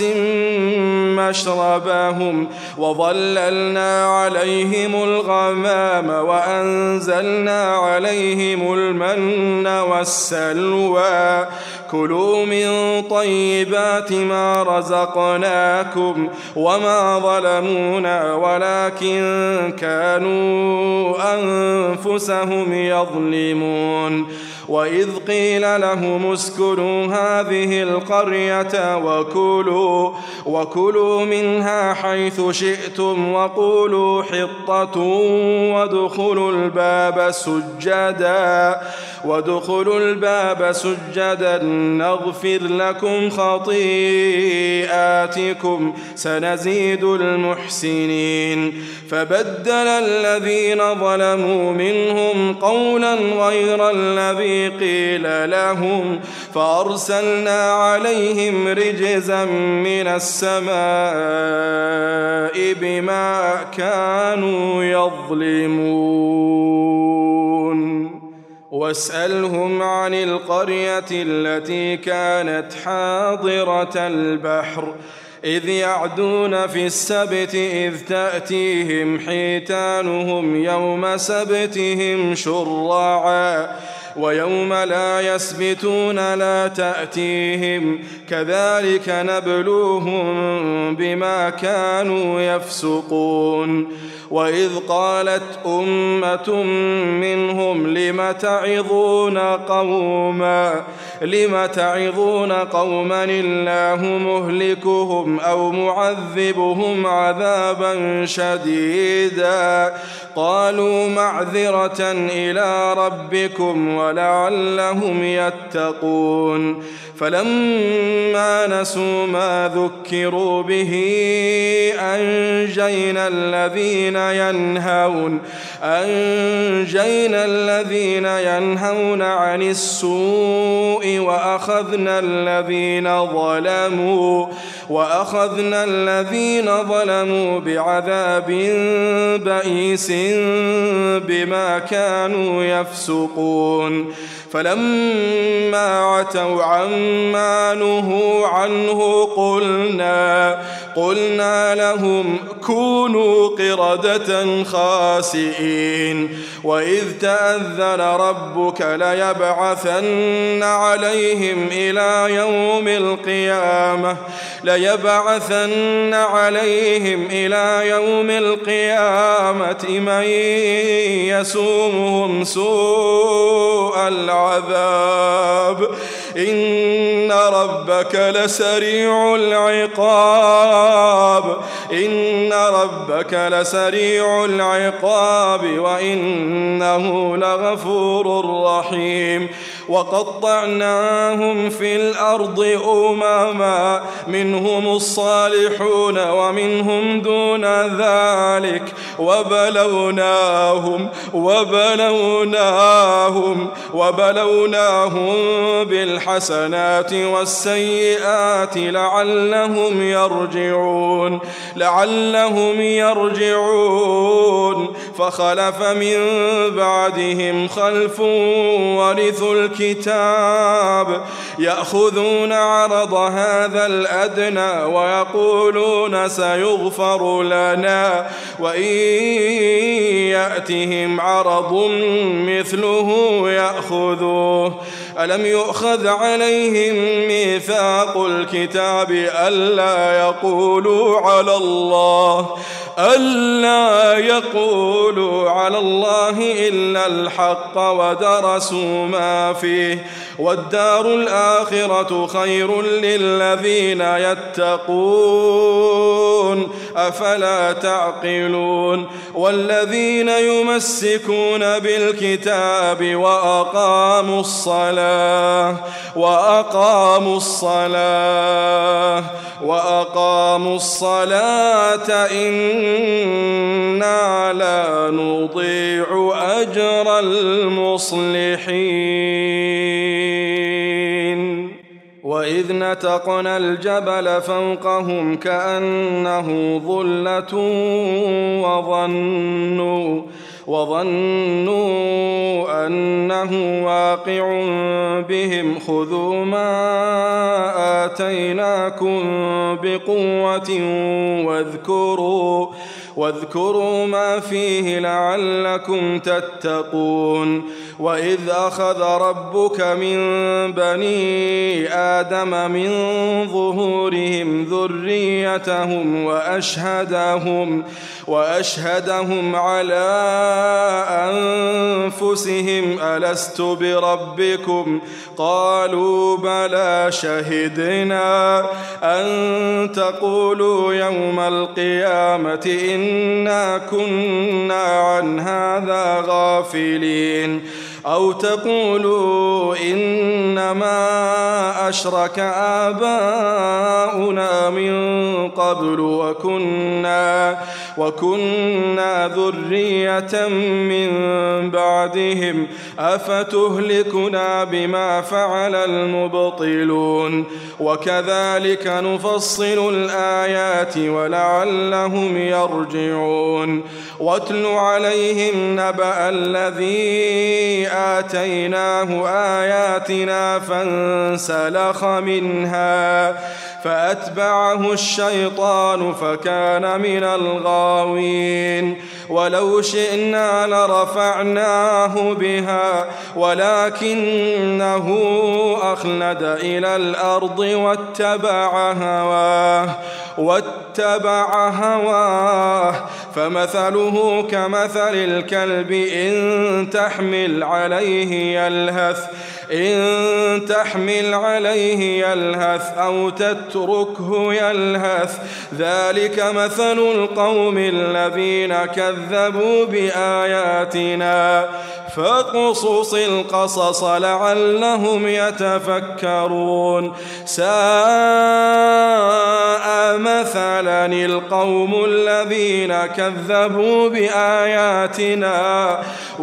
مشربهم وظللنا عليهم الغمام وأنزلنا عليهم المن والسلوى كلوا من طيبات ما رزقناكم وما ظلمونا ولكن كانوا أنفسهم يظلمون. وإذ قيل لهم اسكنوا هذه القرية وكلوا منها حيث شئتم وقولوا حطة وادخلوا الباب سجدا نغفر لكم خطيئاتكم سنزيد المحسنين. فبدل الذين ظلموا منهم قولا غير الذي قيل لهم فأرسلنا عليهم رجزا من السماء بما كانوا يظلمون. واسألهم عن القرية التي كانت حاضرة البحر إذ يعدون في السبت إذ تأتيهم حيتانهم يوم سبتهم شرعا ويوم لا يسبتون لا تأتيهم كذلك نبلوهم بما كانوا يفسقون. وإذ قالت أمة منهم لم تعظون قوما الله مهلكهم أو معذبهم عذابا شديدا قالوا معذرة إلى ربكم ولعلهم يتقون. فلما نسوا ما ذكروا به أنجينا الذين ينهون عن السوء وأخذنا الذين ظلموا بعذاب بئيس بما كانوا يفسقون. فلما عتوا عما نهوا عنه قلنا لهم كونوا قردة خاسئين. وإذ تأذن ربك ليبعثن عليهم إلى يوم القيامة من يسومهم سوء العذاب إن ربك لسريع العقاب وإنه لغفور رحيم. وقطعناهم في الأرض أمما منهم الصالحون ومنهم دون ذلك وبلوناهم بالحسنات والسيئات لعلهم يرجعون. فخلف من بعدهم خلف ورثوا الكتاب يأخذون عرض هذا الأدنى ويقولون سيغفر لنا وإن يأتهم عرض مثله يأخذوه. ألم يؤخذ عليهم ميثاق الكتاب ألا يقولوا على الله إلا الحق ودرسوا ما فيه والدار الآخرة خير للذين يتقون أفلا تعقلون. والذين يمسكون بالكتاب وأقاموا الصلاة إنا لا نضيع أجر المصلحين. وإذ نتقنا الجبل فوقهم كأنه ظلة وظنوا أنه واقع بهم خذوا ما آتيناكم بقوة واذكروا ما فيه لعلكم تتقون. وإذ أخذ ربك من بني آدم من ظهورهم ذريتهم وأشهدهم على أنفسهم ألست بربكم قالوا بلى شهدنا أن تقولوا يوم القيامة إنا كنا عن هذا غافلين أو تقولوا إنما أشرك آباؤنا من قبل وكنا ذرية من بعدهم أفتهلكنا بما فعل المبطلون. وكذلك نفصل الآيات ولعلهم يرجعون. واتل عليهم نبأ الذي آتيناه آياتنا فانسلخ منها فأتبعه الشيطان فكان من الغاوين. ولو شئنا لرفعناه بها ولكنه أخلد إلى الأرض واتبع هواه فمثله كمثل الكلب إن تحمل عليه يلهث أو تتركه يلهث ذلك مثل القوم الذين كذبوا بآياتنا فاقصص القصص لعلهم يتفكرون. ساء مثلا القوم الذين كذبوا بآياتنا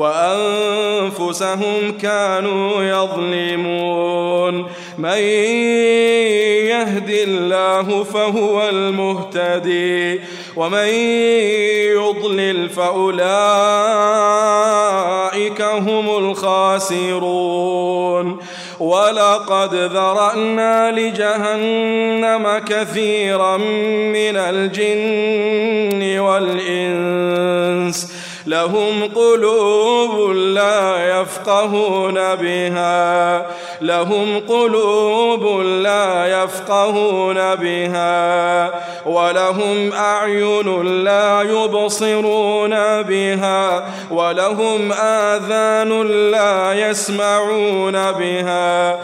وأنفسهم كانوا يظلمون. من يهد الله فهو المهتدي ومن يضلل فأولئك هم الخاسرون. ولقد ذرأنا لجهنم كثيرا من الجن والإنس لهم قلوب لا يفقهون بها ولهم أعين لا يبصرون بها ولهم آذان لا يسمعون بها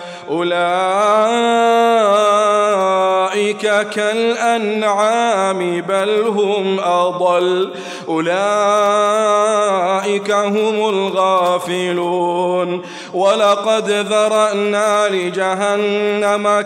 أولئك كالأنعام بل هم أضل أولئك هم الغافلون. ولقد ذرأنا لجهنم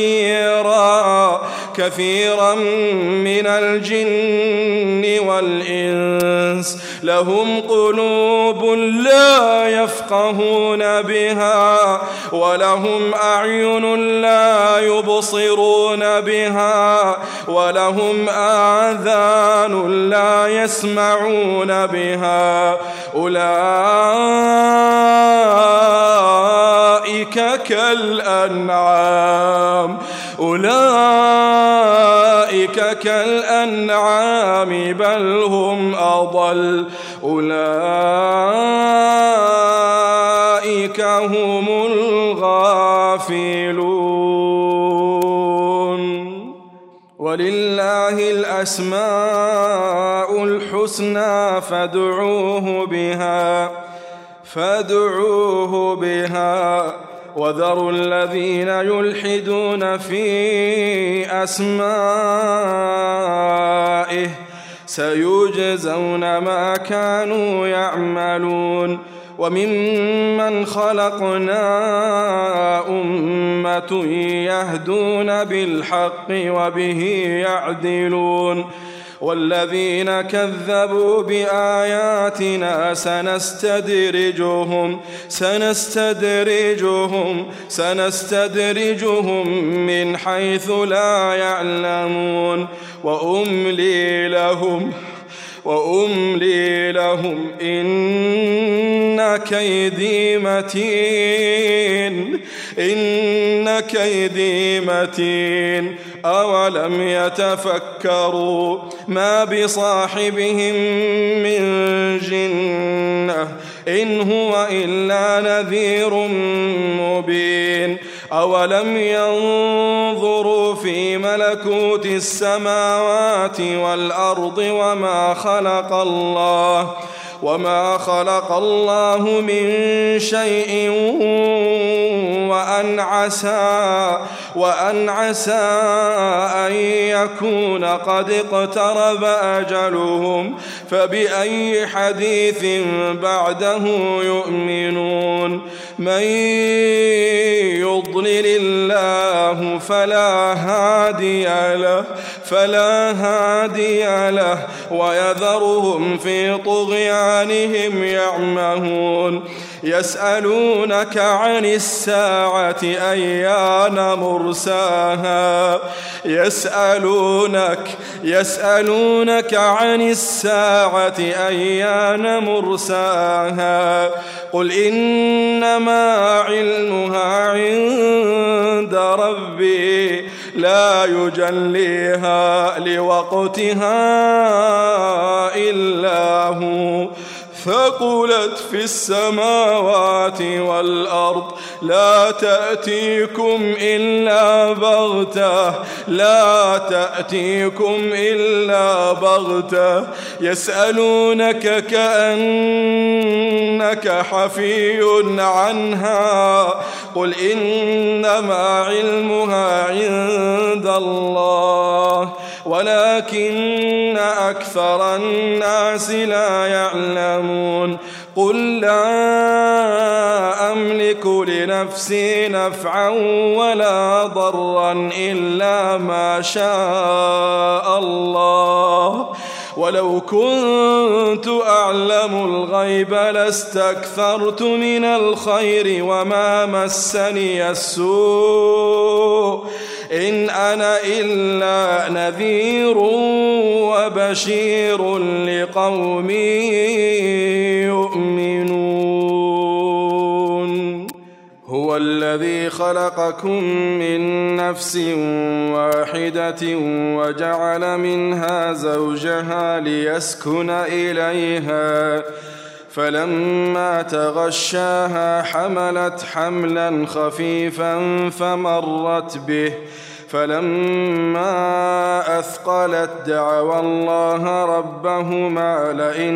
كثيرا من الجن والإنس لهم قلوب لا يفقهون بها ولهم أعين لا يبصرون بها ولهم آذان لا يسمعون بها أولئك كالأنعام بل هم أضل أولئك هم الغافلون ولله الأسماء الحسنى فادعوه بها وذروا الذين يلحدون في أسمائه سيجزون ما كانوا يعملون وممن خلقنا أمة يهدون بالحق وبه يعدلون والذين كذبوا بآياتنا سنستدرجهم من حيث لا يعلمون وأملي لهم إن كيدي متين أولم يتفكروا ما بصاحبهم من جنة إن هو إلا نذير مبين أولم ينظروا في ملكوت السماوات والأرض وما خلق الله من شيء وأن عسى أن يكون قد اقترب أجلهم فبأي حديث بعده يؤمنون من يضلل الله فلا هادي له ويذرهم في طغيانهم يعمهون يسألونك عن الساعة أيان مرساها يسألونك عن الساعة أيان مرساها قل إنما علمها عند ربي لا يجليها لوقتها إلا هو ثقلت في السماوات والأرض لا تأتيكم إلا بغتة يسألونك كأنك حفي عنها قل إنما علمها عند الله ولكن أكثر الناس لا يعلمون قل لا أملك لنفسي نفعا ولا ضرا إلا ما شاء الله ولو كنت أعلم الغيب لاستكثرت من الخير وما مسني السوء إن أنا إلا نذير وبشير لقوم يؤمنون هو الذي خلقكم من نفس واحدة وجعل منها زوجها ليسكن إليها فلما تغشاها حملت حملا خفيفا فمرت به فلما أثقلت دعوا الله ربهما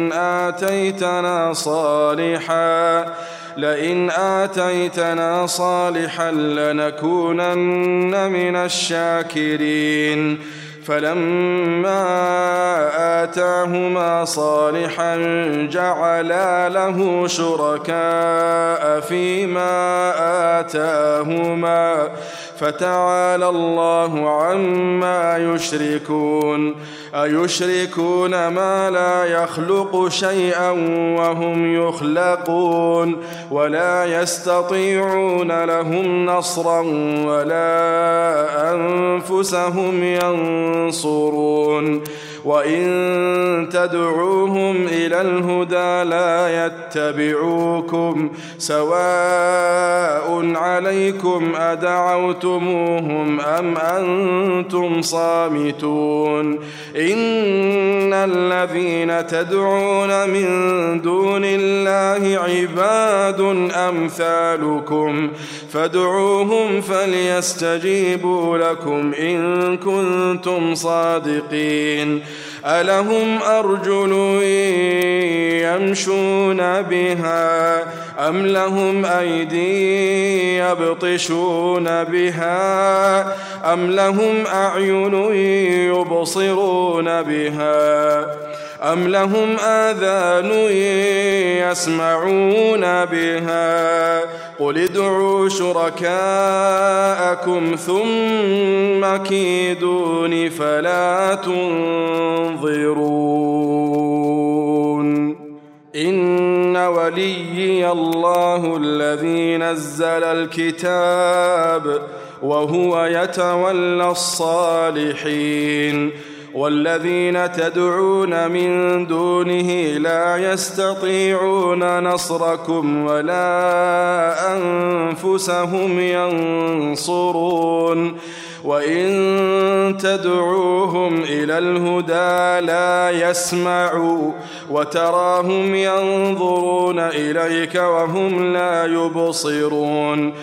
لئن آتيتنا صالحا لنكونن من الشاكرين فلما آتاهما صالحا جعلا له شركاء فيما آتاهما فتعالى الله عما يشركون أيشركون ما لا يخلق شيئا وهم يخلقون ولا يستطيعون لهم نصرا ولا أنفسهم ينصرون وإن تدعوهم إلى الهدى لا يتبعوكم سواء عليكم أدعوتموهم أم أنتم صامتون إن الذين تدعون من دون الله عباد أمثالكم فادعوهم فليستجيبوا لكم إن كنتم صادقين ألهم أرجل يمشون بها أم لهم أيدي يبطشون بها أم لهم أعين يبصرون بها أم لهم آذان يسمعون بها قل ادعوا شركاءكم ثم كيدون فلا تنظرون إن وليي الله الذي نزل الكتاب وهو يتولى الصالحين والذين تدعون من دونه لا يستطيعون نصركم ولا أنفسهم ينصرون وإن تدعوهم إلى الهدى لا يسمعوا وتراهم ينظرون إليك وهم لا يبصرون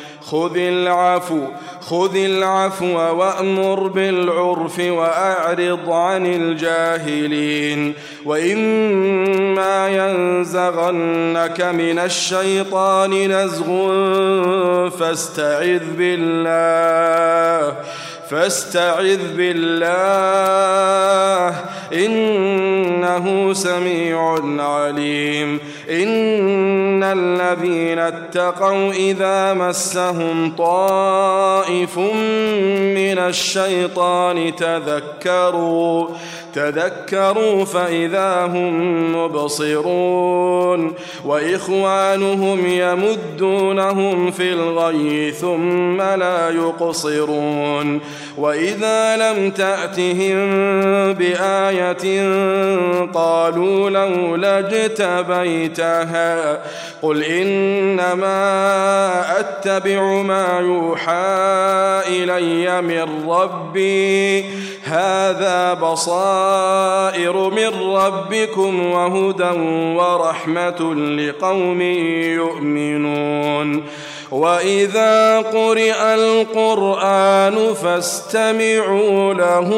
خذ العفو وأمر بالعرف وأعرض عن الجاهلين وإما ينزغنك من الشيطان نزغ فاستعذ بالله إنه سميع عليم إن الذين اتقوا إذا مسهم طائف من الشيطان تذكروا فإذا هم مبصرون وإخوانهم يمدونهم في الغي ثم لا يقصرون وإذا لم تأتهم بآية قالوا لولا اجتبيتها قل إنما أتبع ما يوحى إلي من ربي هذا بصائر من ربكم وهدى ورحمة لقوم يؤمنون وإذا قرئ القرآن فاستمعوا له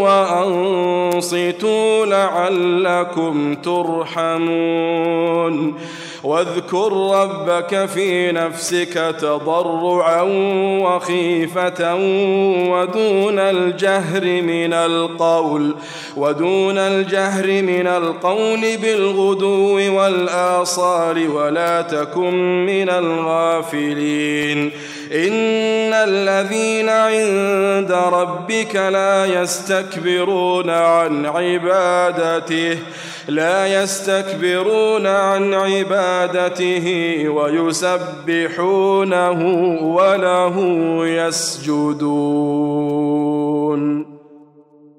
وأنصتوا لعلكم ترحمون واذكر ربك في نفسك تضرعا وخيفة ودون الجهر من القول بالغدو والآصال ولا تكن من الغافلين إن الذين عند ربك لا يستكبرون عن عبادته ويسبحونه وله يسجدون.